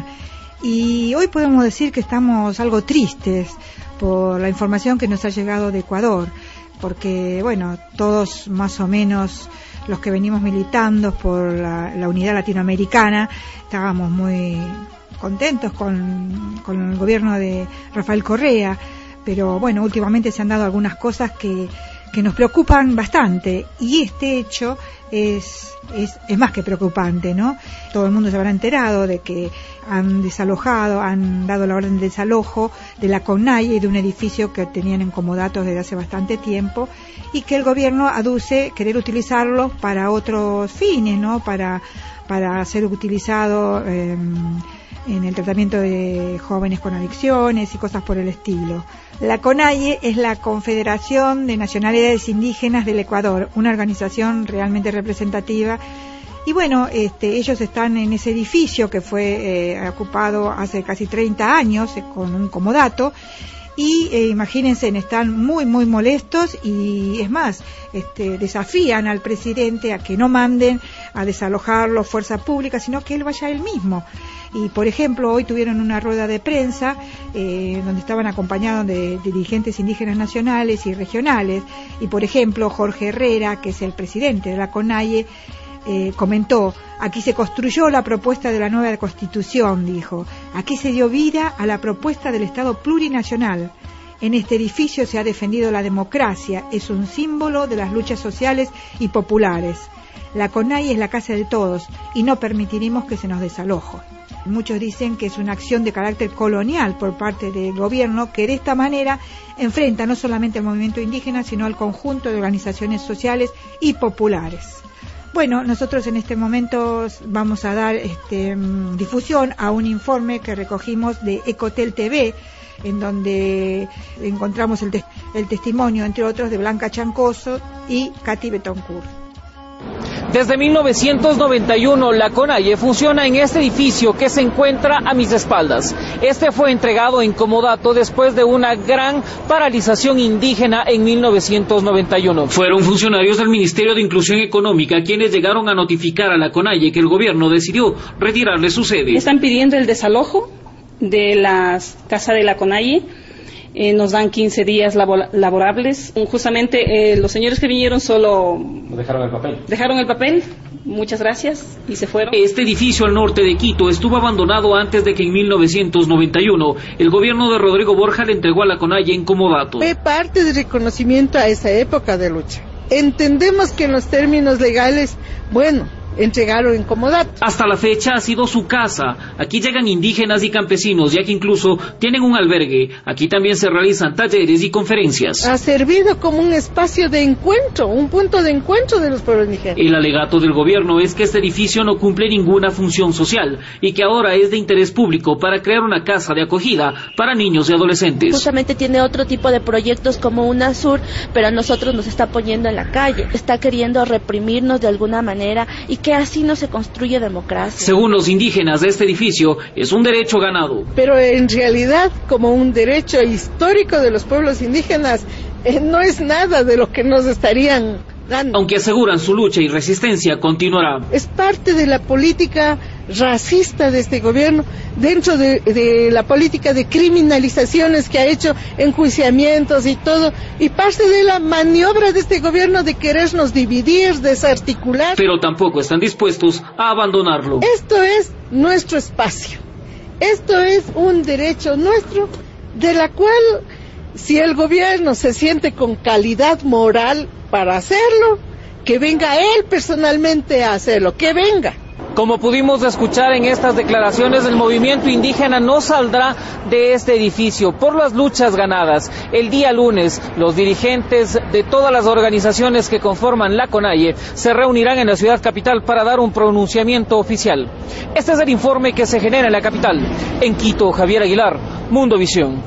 Y hoy podemos decir que estamos algo tristes por la información que nos ha llegado de Ecuador, porque, bueno, todos más o menos los que venimos militando por la unidad latinoamericana estábamos muy contentos con el gobierno de Rafael Correa, pero bueno, últimamente se han dado algunas cosas que nos preocupan bastante, y este hecho es más que preocupante, ¿no? Todo el mundo se habrá enterado de que han dado la orden de desalojo de la CONAIE, de un edificio que tenían en comodatos desde hace bastante tiempo, y que el gobierno aduce querer utilizarlo para otros fines, ¿no? Para ser utilizado en el tratamiento de jóvenes con adicciones y cosas por el estilo. La CONAIE es la Confederación de Nacionalidades Indígenas del Ecuador, una organización realmente representativa. Y bueno, ellos están en ese edificio que fue ocupado hace casi 30 años con un comodato. Y imagínense, están muy muy molestos, y es más, desafían al presidente a que no manden a desalojarlo fuerza pública, sino que él vaya él mismo. Y por ejemplo, hoy tuvieron una rueda de prensa donde estaban acompañados de dirigentes indígenas nacionales y regionales, y por ejemplo Jorge Herrera, que es el presidente de la CONAIE, comentó: aquí se construyó la propuesta de la nueva Constitución, dijo. Aquí se dio vida a la propuesta del Estado plurinacional. En este edificio se ha defendido la democracia, es un símbolo de las luchas sociales y populares. La CONAIE es la casa de todos y no permitiremos que se nos desaloje. Muchos dicen que es una acción de carácter colonial por parte del gobierno, que de esta manera enfrenta no solamente al movimiento indígena, sino al conjunto de organizaciones sociales y populares. Bueno, nosotros en este momento vamos a dar difusión a un informe que recogimos de Ecotel TV, en donde encontramos el testimonio, entre otros, de Blanca Chancoso y Katy Betoncourt. Desde 1991, la CONAIE funciona en este edificio que se encuentra a mis espaldas. Este fue entregado en comodato después de una gran paralización indígena en 1991. Fueron funcionarios del Ministerio de Inclusión Económica quienes llegaron a notificar a la CONAIE que el gobierno decidió retirarle su sede. Están pidiendo el desalojo de las casas de la CONAIE. Nos dan 15 días laborables. Justamente los señores que vinieron solo dejaron el papel, muchas gracias, y se fueron. Este edificio al norte de Quito estuvo abandonado antes de que en 1991 el gobierno de Rodrigo Borja le entregó a la CONAIE en comodato. Fue parte del reconocimiento a esa época de lucha. Entendemos que en los términos legales, entregaron en comodato. Hasta la fecha ha sido su casa. Aquí llegan indígenas y campesinos, ya que incluso tienen un albergue. Aquí también se realizan talleres y conferencias. Ha servido como un espacio de encuentro, un punto de encuentro de los pueblos indígenas. El alegato del gobierno es que este edificio no cumple ninguna función social y que ahora es de interés público para crear una casa de acogida para niños y adolescentes. Justamente tiene otro tipo de proyectos como UNASUR, pero a nosotros nos está poniendo en la calle. Está queriendo reprimirnos de alguna manera y que así no se construye democracia. Según los indígenas, este edificio es un derecho ganado. Pero en realidad, como un derecho histórico de los pueblos indígenas, no es nada de lo que nos estarían dando. Aunque aseguran su lucha y resistencia continuará. Es parte de la política racista de este gobierno, dentro de la política de criminalizaciones que ha hecho, enjuiciamientos y todo, y parte de la maniobra de este gobierno de querernos dividir, desarticular. Pero tampoco están dispuestos a abandonarlo. Esto es nuestro espacio, esto es un derecho nuestro, de la cual, si el gobierno se siente con calidad moral para hacerlo, que venga él personalmente a hacerlo, que venga. Como pudimos escuchar en estas declaraciones, el movimiento indígena no saldrá de este edificio por las luchas ganadas. El día lunes, los dirigentes de todas las organizaciones que conforman la CONAIE se reunirán en la ciudad capital para dar un pronunciamiento oficial. Este es el informe que se genera en la capital. En Quito, Javier Aguilar, Mundo Visión.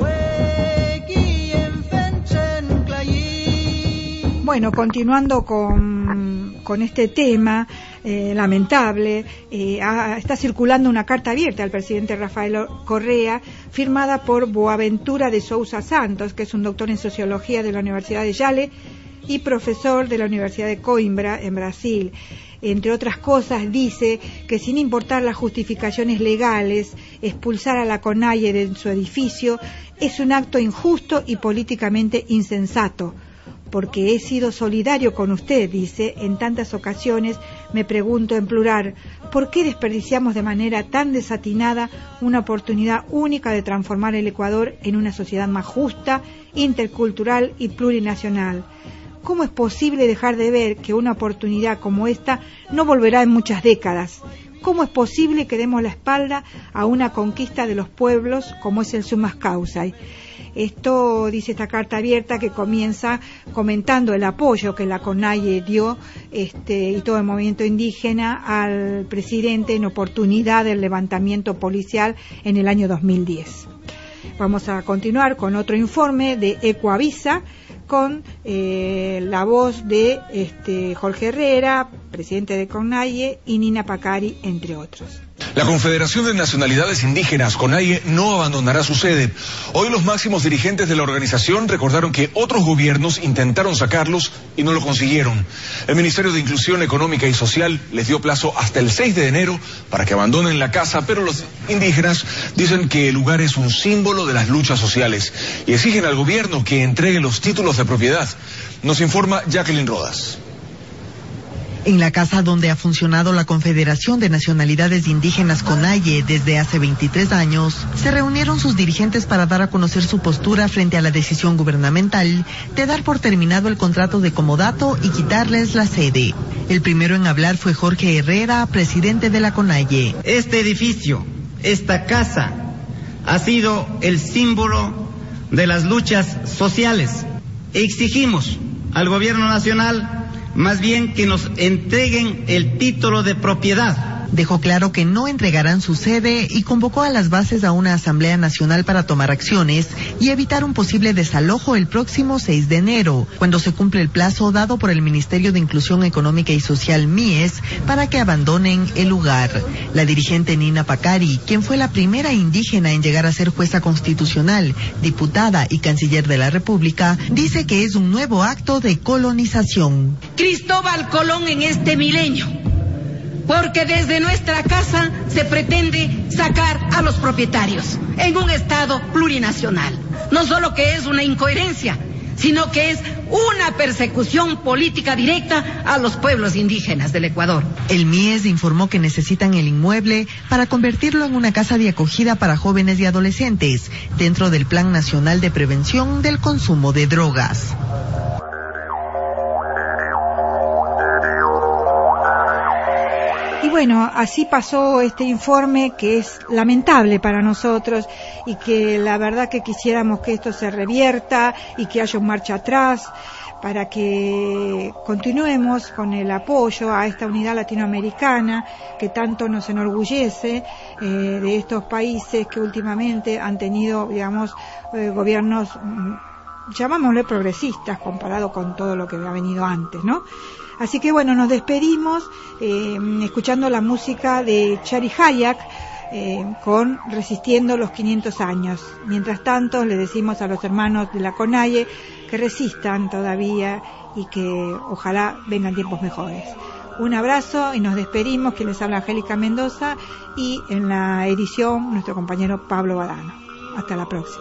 Bueno, continuando con este tema lamentable, está circulando una carta abierta al presidente Rafael Correa, firmada por Boaventura de Sousa Santos, que es un doctor en sociología de la Universidad de Yale y profesor de la Universidad de Coimbra en Brasil. Entre otras cosas, dice que sin importar las justificaciones legales, expulsar a la CONAIE de su edificio es un acto injusto y políticamente insensato. Porque he sido solidario con usted, dice, en tantas ocasiones me pregunto en plural, ¿por qué desperdiciamos de manera tan desatinada una oportunidad única de transformar el Ecuador en una sociedad más justa, intercultural y plurinacional? ¿Cómo es posible dejar de ver que una oportunidad como esta no volverá en muchas décadas? ¿Cómo es posible que demos la espalda a una conquista de los pueblos como es el Summa Causa? Esto dice esta carta abierta, que comienza comentando el apoyo que la CONAIE dio y todo el movimiento indígena al presidente en oportunidad del levantamiento policial en el año 2010. Vamos a continuar con otro informe de Ecoavisa, con la voz de Jorge Herrera, presidente de CONAIE, y Nina Pacari, entre otros. La Confederación de Nacionalidades Indígenas, CONAIE, no abandonará su sede. Hoy los máximos dirigentes de la organización recordaron que otros gobiernos intentaron sacarlos y no lo consiguieron. El Ministerio de Inclusión Económica y Social les dio plazo hasta el 6 de enero para que abandonen la casa, pero los indígenas dicen que el lugar es un símbolo de las luchas sociales y exigen al gobierno que entregue los títulos de propiedad. Nos informa Jacqueline Rodas. En la casa donde ha funcionado la Confederación de Nacionalidades Indígenas CONAIE desde hace 23 años, se reunieron sus dirigentes para dar a conocer su postura frente a la decisión gubernamental de dar por terminado el contrato de comodato y quitarles la sede. El primero en hablar fue Jorge Herrera, presidente de la CONAIE. Este edificio, esta casa, ha sido el símbolo de las luchas sociales. Exigimos al gobierno nacional más bien que nos entreguen el título de propiedad. Dejó claro que no entregarán su sede y convocó a las bases a una asamblea nacional para tomar acciones y evitar un posible desalojo el próximo 6 de enero, cuando se cumple el plazo dado por el Ministerio de Inclusión Económica y Social MIES para que abandonen el lugar. La dirigente Nina Pacari, quien fue la primera indígena en llegar a ser jueza constitucional, diputada y canciller de la República, dice que es un nuevo acto de colonización. Cristóbal Colón en este milenio, porque desde nuestra casa se pretende sacar a los propietarios en un Estado plurinacional. No solo que es una incoherencia, sino que es una persecución política directa a los pueblos indígenas del Ecuador. El MIES informó que necesitan el inmueble para convertirlo en una casa de acogida para jóvenes y adolescentes, dentro del Plan Nacional de Prevención del Consumo de Drogas. Y bueno, así pasó este informe, que es lamentable para nosotros y que la verdad que quisiéramos que esto se revierta y que haya un marcha atrás para que continuemos con el apoyo a esta unidad latinoamericana que tanto nos enorgullece, de estos países que últimamente han tenido, digamos, gobiernos, llamámosle progresistas, comparado con todo lo que ha venido antes, ¿no? Así que bueno, nos despedimos escuchando la música de Chari Hayak con Resistiendo los 500 años. Mientras tanto, le decimos a los hermanos de la CONAIE que resistan todavía y que ojalá vengan tiempos mejores. Un abrazo y nos despedimos, que les habla Angélica Mendoza, y en la edición nuestro compañero Pablo Badano. Hasta la próxima.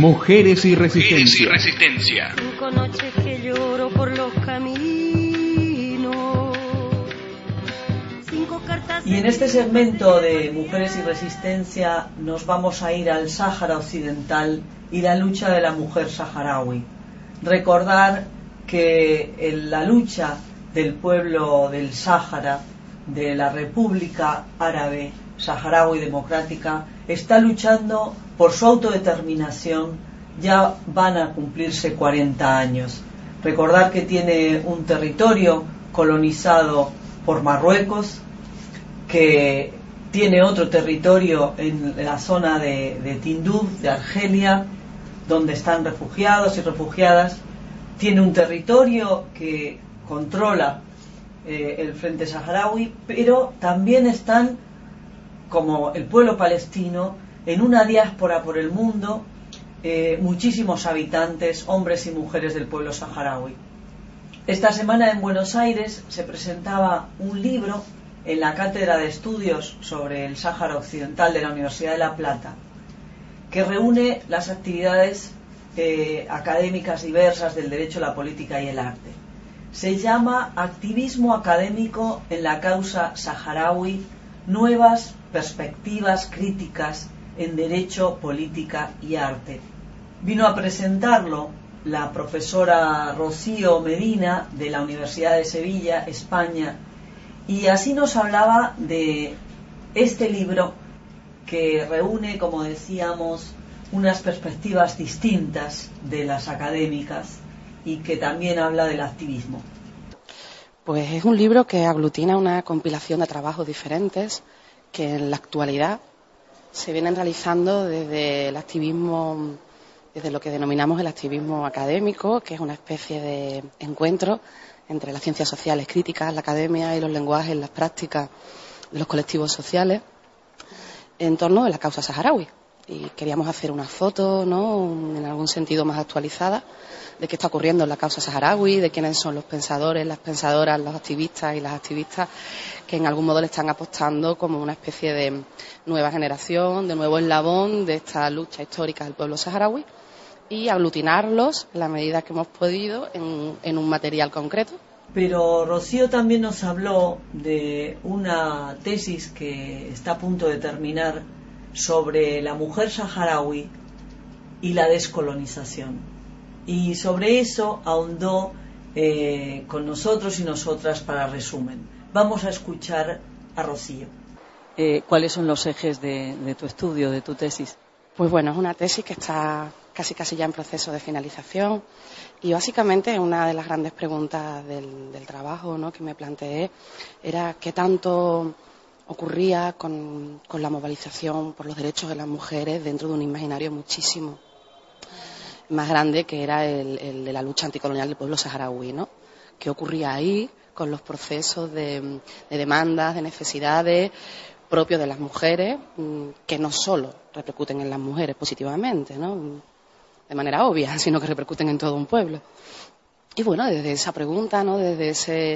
Mujeres y Resistencia. Cinco noches que lloro por los caminos. Y en este segmento de Mujeres y Resistencia nos vamos a ir al Sáhara Occidental y la lucha de la mujer saharaui. Recordar que en la lucha del pueblo del Sáhara, de la República Árabe Saharaui Democrática, está luchando por su autodeterminación. Ya van a cumplirse 40 años. Recordar que tiene un territorio colonizado por Marruecos, que tiene otro territorio en la zona de Tinduf, de Argelia, donde están refugiados y refugiadas. Tiene un territorio que controla el Frente Saharaui, pero también están, como el pueblo palestino, en una diáspora por el mundo, muchísimos habitantes, hombres y mujeres del pueblo saharaui. Esta semana en Buenos Aires se presentaba un libro en la Cátedra de Estudios sobre el Sáhara Occidental de la Universidad de La Plata, que reúne las actividades académicas diversas del derecho, la política y el arte. Se llama Activismo académico en la causa saharaui, nuevas perspectivas críticas en derecho, política y arte. Vino a presentarlo la profesora Rocío Medina de la Universidad de Sevilla, España, y así nos hablaba de este libro que reúne, como decíamos, unas perspectivas distintas de las académicas y que también habla del activismo. Pues es un libro que aglutina una compilación de trabajos diferentes que en la actualidad se vienen realizando desde el activismo, desde lo que denominamos el activismo académico, que es una especie de encuentro entre las ciencias sociales críticas, la academia y los lenguajes, las prácticas de los colectivos sociales en torno a la causa saharaui. Y queríamos hacer una foto, ¿no?, en algún sentido más actualizada, de qué está ocurriendo en la causa saharaui, de quiénes son los pensadores, las pensadoras, los activistas y las activistas que en algún modo le están apostando como una especie de nueva generación, de nuevo eslabón de esta lucha histórica del pueblo saharaui, y aglutinarlos en la medida que hemos podido en un material concreto. Pero Rocío también nos habló de una tesis que está a punto de terminar sobre la mujer saharaui y la descolonización. Y sobre eso ahondó con nosotros y nosotras para resumen. Vamos a escuchar a Rocío. ¿Cuáles son los ejes de tu estudio, de tu tesis? Pues bueno, es una tesis que está casi ya en proceso de finalización y básicamente una de las grandes preguntas del trabajo, ¿no?, que me planteé era qué tanto ocurría con la movilización por los derechos de las mujeres dentro de un imaginario muchísimo más grande, que era el de la lucha anticolonial del pueblo saharaui, ¿no? ¿Qué ocurría ahí con los procesos de demandas, de necesidades propios de las mujeres, que no solo repercuten en las mujeres positivamente, ¿no?, de manera obvia, sino que repercuten en todo un pueblo? Y bueno, desde esa pregunta, ¿no?, desde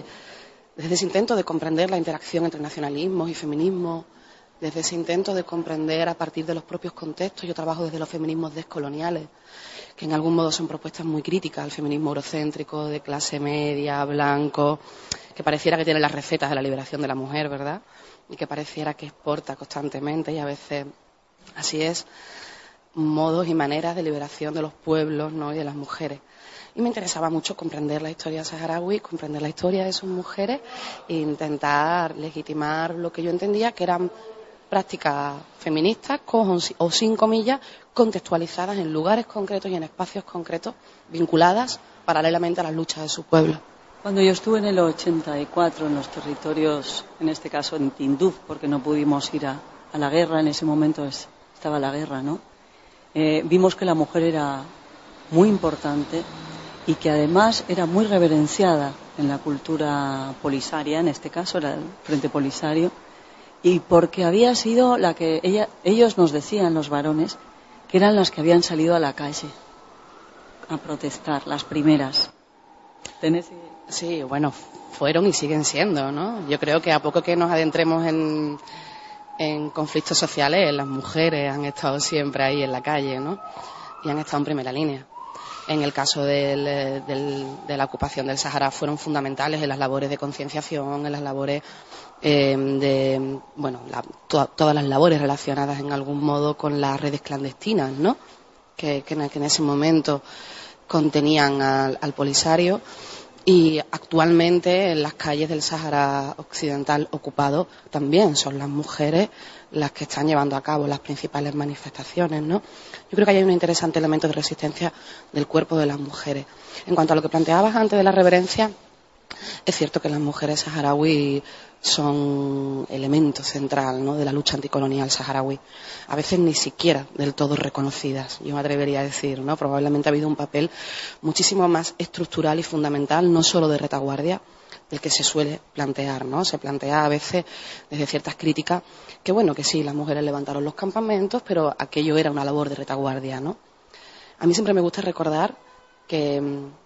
ese intento de comprender la interacción entre nacionalismos y feminismo, desde ese intento de comprender a partir de los propios contextos, yo trabajo desde los feminismos descoloniales, que en algún modo son propuestas muy críticas al feminismo eurocéntrico, de clase media, blanco, que pareciera que tiene las recetas de la liberación de la mujer, ¿verdad?, y que pareciera que exporta constantemente, y a veces así es, modos y maneras de liberación de los pueblos, ¿no?, y de las mujeres. Y me interesaba mucho comprender la historia saharaui, comprender la historia de sus mujeres e intentar legitimar lo que yo entendía que eran prácticas feministas, con o sin comillas, contextualizadas en lugares concretos y en espacios concretos, vinculadas paralelamente a las luchas de su pueblo. Cuando yo estuve en el 84 en los territorios, en este caso en Tinduf, porque no pudimos ir a la guerra, en ese momento estaba la guerra, ¿no? Vimos que la mujer era muy importante y que además era muy reverenciada en la cultura polisaria, en este caso era el Frente Polisario, y porque había sido la que ellos nos decían, los varones, que eran las que habían salido a la calle a protestar, las primeras. Sí, bueno, fueron y siguen siendo, ¿no? Yo creo que a poco que nos adentremos en conflictos sociales, las mujeres han estado siempre ahí en la calle, ¿no? y han estado en primera línea. En el caso de la ocupación del Sáhara fueron fundamentales en las labores de concienciación, en las labores todas las labores relacionadas en algún modo con las redes clandestinas, ¿no? que en ese momento contenían al Polisario, y actualmente en las calles del Sáhara Occidental ocupado también son las mujeres las que están llevando a cabo las principales manifestaciones, ¿no? Yo creo que hay un interesante elemento de resistencia del cuerpo de las mujeres. En cuanto a lo que planteabas antes de la reverencia, es cierto que las mujeres saharauis son elemento central, ¿no?, de la lucha anticolonial saharaui. A veces ni siquiera del todo reconocidas, yo me atrevería a decir, ¿no? Probablemente ha habido un papel muchísimo más estructural y fundamental, no solo de retaguardia, del que se suele plantear, ¿no? Se plantea a veces desde ciertas críticas que bueno, que sí, las mujeres levantaron los campamentos, pero aquello era una labor de retaguardia, ¿no? A mí siempre me gusta recordar que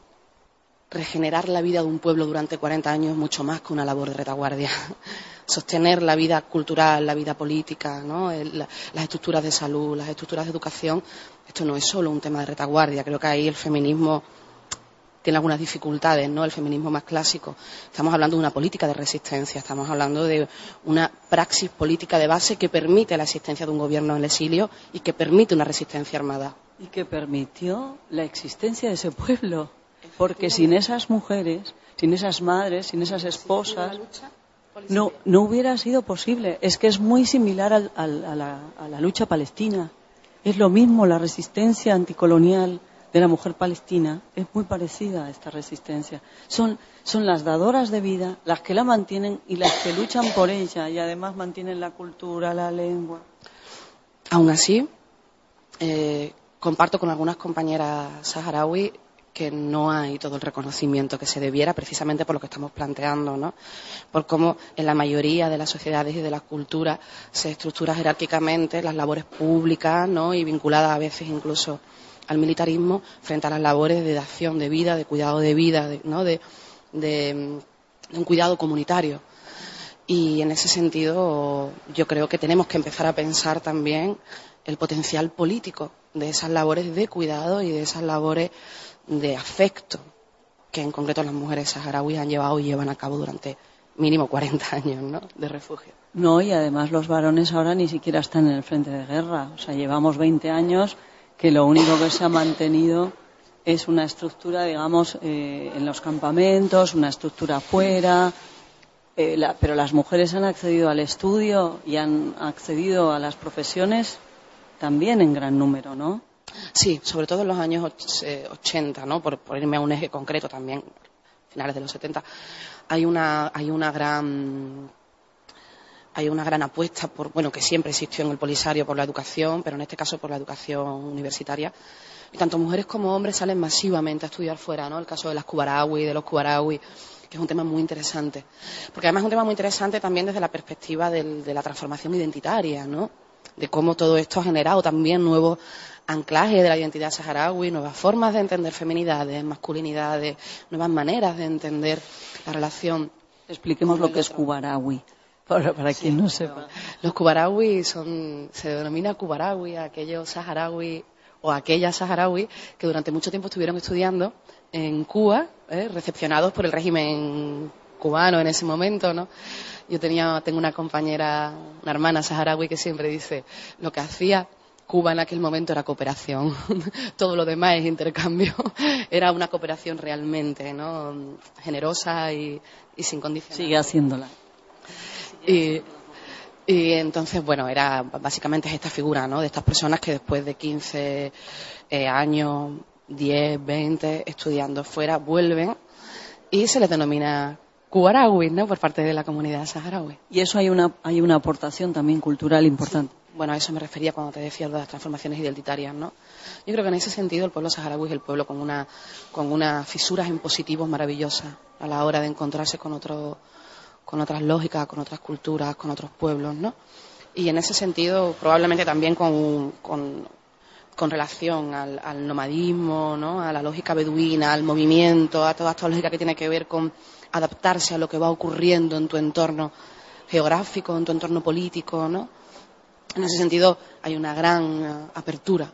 regenerar la vida de un pueblo durante 40 años es mucho más que una labor de retaguardia. Sostener la vida cultural, la vida política, ¿no?, las estructuras de salud, las estructuras de educación, esto no es solo un tema de retaguardia. Creo que ahí el feminismo tiene algunas dificultades, ¿no?, el feminismo más clásico. Estamos hablando de una política de resistencia, estamos hablando de una praxis política de base que permite la existencia de un gobierno en el exilio y que permite una resistencia armada. Y que permitió la existencia de ese pueblo. Porque sin esas mujeres, sin esas madres, sin esas esposas, no hubiera sido posible. Es que es muy similar a la lucha palestina. Es lo mismo, la resistencia anticolonial de la mujer palestina es muy parecida a esta resistencia. Son las dadoras de vida las que la mantienen y las que luchan por ella, y además mantienen la cultura, la lengua. Aún así, comparto con algunas compañeras saharauis que no hay todo el reconocimiento que se debiera, precisamente por lo que estamos planteando, ¿no? Por cómo en la mayoría de las sociedades y de las culturas se estructura jerárquicamente las labores públicas, ¿no?, y vinculadas a veces incluso al militarismo, frente a las labores de acción de vida, de cuidado de vida, ¿no?, de un cuidado comunitario. Y en ese sentido yo creo que tenemos que empezar a pensar también el potencial político de esas labores de cuidado y de esas labores de afecto que en concreto las mujeres saharauis han llevado y llevan a cabo durante mínimo 40 años, ¿no?, de refugio. No, y además los varones ahora ni siquiera están en el frente de guerra. O sea, llevamos 20 años que lo único que se ha mantenido es una estructura, digamos, en los campamentos, una estructura afuera, pero las mujeres han accedido al estudio y han accedido a las profesiones también en gran número, ¿no? Sí, sobre todo en los años 80, ¿no? Por irme a un eje concreto también, finales de los 70, hay una gran apuesta que siempre existió en el Polisario por la educación, pero en este caso por la educación universitaria. Y tanto mujeres como hombres salen masivamente a estudiar fuera, ¿no? El caso de los cubarauis, que es un tema muy interesante. Porque además es un tema muy interesante también desde la perspectiva de la transformación identitaria, ¿no? De cómo todo esto ha generado también nuevos anclajes de la identidad saharaui, nuevas formas de entender feminidades, masculinidades, nuevas maneras de entender la relación. Expliquemos lo que es cubaraui, para quien no sepa. Los cubarauis se denomina cubaraui a aquellos saharauis o aquellas saharauis que durante mucho tiempo estuvieron estudiando en Cuba, recepcionados por el régimen cubano en ese momento, ¿no? Yo tengo una compañera, una hermana saharaui que siempre dice, lo que hacía Cuba en aquel momento era cooperación, todo lo demás es intercambio. Era una cooperación realmente, ¿no?, generosa y sin condiciones. Sigue haciéndola. Y entonces, bueno, era básicamente esta figura, ¿no?, de estas personas que después de 15 años, 10, 20, estudiando fuera, vuelven y se les denomina cubarauis, ¿no?, por parte de la comunidad saharaui. Y eso hay una aportación también cultural importante. Sí. Bueno, a eso me refería cuando te decía de las transformaciones identitarias, ¿no? Yo creo que en ese sentido el pueblo saharaui es el pueblo con unas fisuras impositivos maravillosas a la hora de encontrarse con otras lógicas, con otras culturas, con otros pueblos, ¿no? Y en ese sentido probablemente también con relación al nomadismo, ¿no?, a la lógica beduina, al movimiento, a toda esta lógica que tiene que ver con adaptarse a lo que va ocurriendo en tu entorno geográfico, en tu entorno político, ¿no? En ese sentido hay una gran apertura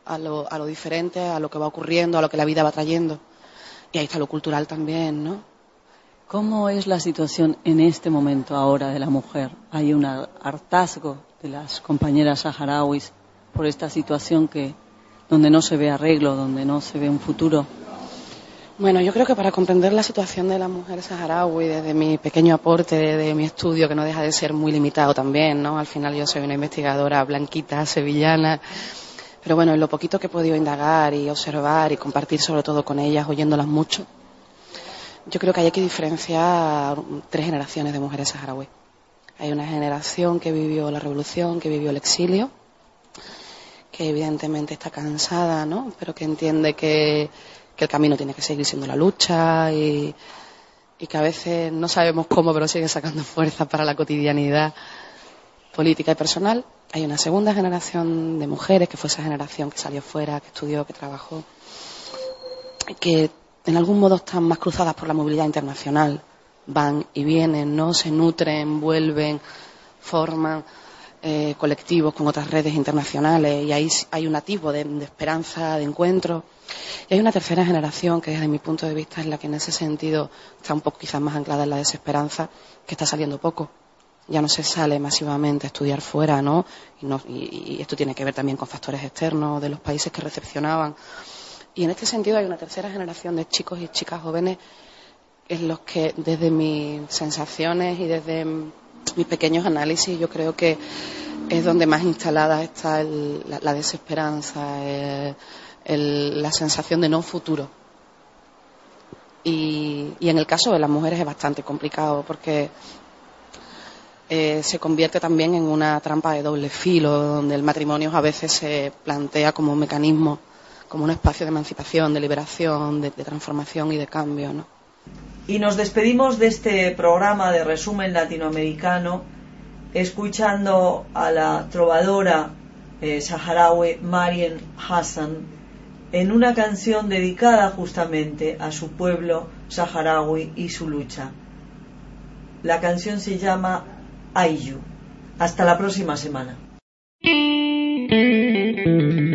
a lo diferente, a lo que va ocurriendo, a lo que la vida va trayendo. Y ahí está lo cultural también, ¿no? ¿Cómo es la situación en este momento ahora de la mujer? ¿Hay un hartazgo de las compañeras saharauis por esta situación donde no se ve arreglo, donde no se ve un futuro? Bueno, yo creo que para comprender la situación de la mujer saharaui, desde mi pequeño aporte de mi estudio, que no deja de ser muy limitado también, ¿no? Al final yo soy una investigadora blanquita, sevillana, pero bueno, en lo poquito que he podido indagar y observar y compartir sobre todo con ellas, oyéndolas mucho, yo creo que hay que diferenciar 3 generaciones de mujeres saharauis. Hay una generación que vivió la revolución, que vivió el exilio, que evidentemente está cansada, ¿no? Pero que entiende que el camino tiene que seguir siendo la lucha y que a veces no sabemos cómo, pero sigue sacando fuerza para la cotidianidad política y personal. Hay una segunda generación de mujeres, que fue esa generación que salió fuera, que estudió, que trabajó, que en algún modo están más cruzadas por la movilidad internacional. Van y vienen, ¿no? Se nutren, vuelven, forman colectivos con otras redes internacionales, y ahí hay un atisbo de esperanza, de encuentro. Y hay una tercera generación que desde mi punto de vista es la que en ese sentido está un poco quizás más anclada en la desesperanza, que está saliendo poco. Ya no se sale masivamente a estudiar fuera, ¿no? Y esto tiene que ver también con factores externos de los países que recepcionaban. Y en este sentido hay una tercera generación de chicos y chicas jóvenes en los que desde mis sensaciones y desde mis pequeños análisis yo creo que es donde más instalada está la desesperanza, la sensación de no futuro. Y en el caso de las mujeres es bastante complicado porque se convierte también en una trampa de doble filo, donde el matrimonio a veces se plantea como un mecanismo, como un espacio de emancipación, de liberación, de transformación y de cambio, ¿no? Y nos despedimos de este programa de resumen latinoamericano escuchando a la trovadora saharaui Mariam Hassan en una canción dedicada justamente a su pueblo saharaui y su lucha. La canción se llama Ayu. Hasta la próxima semana.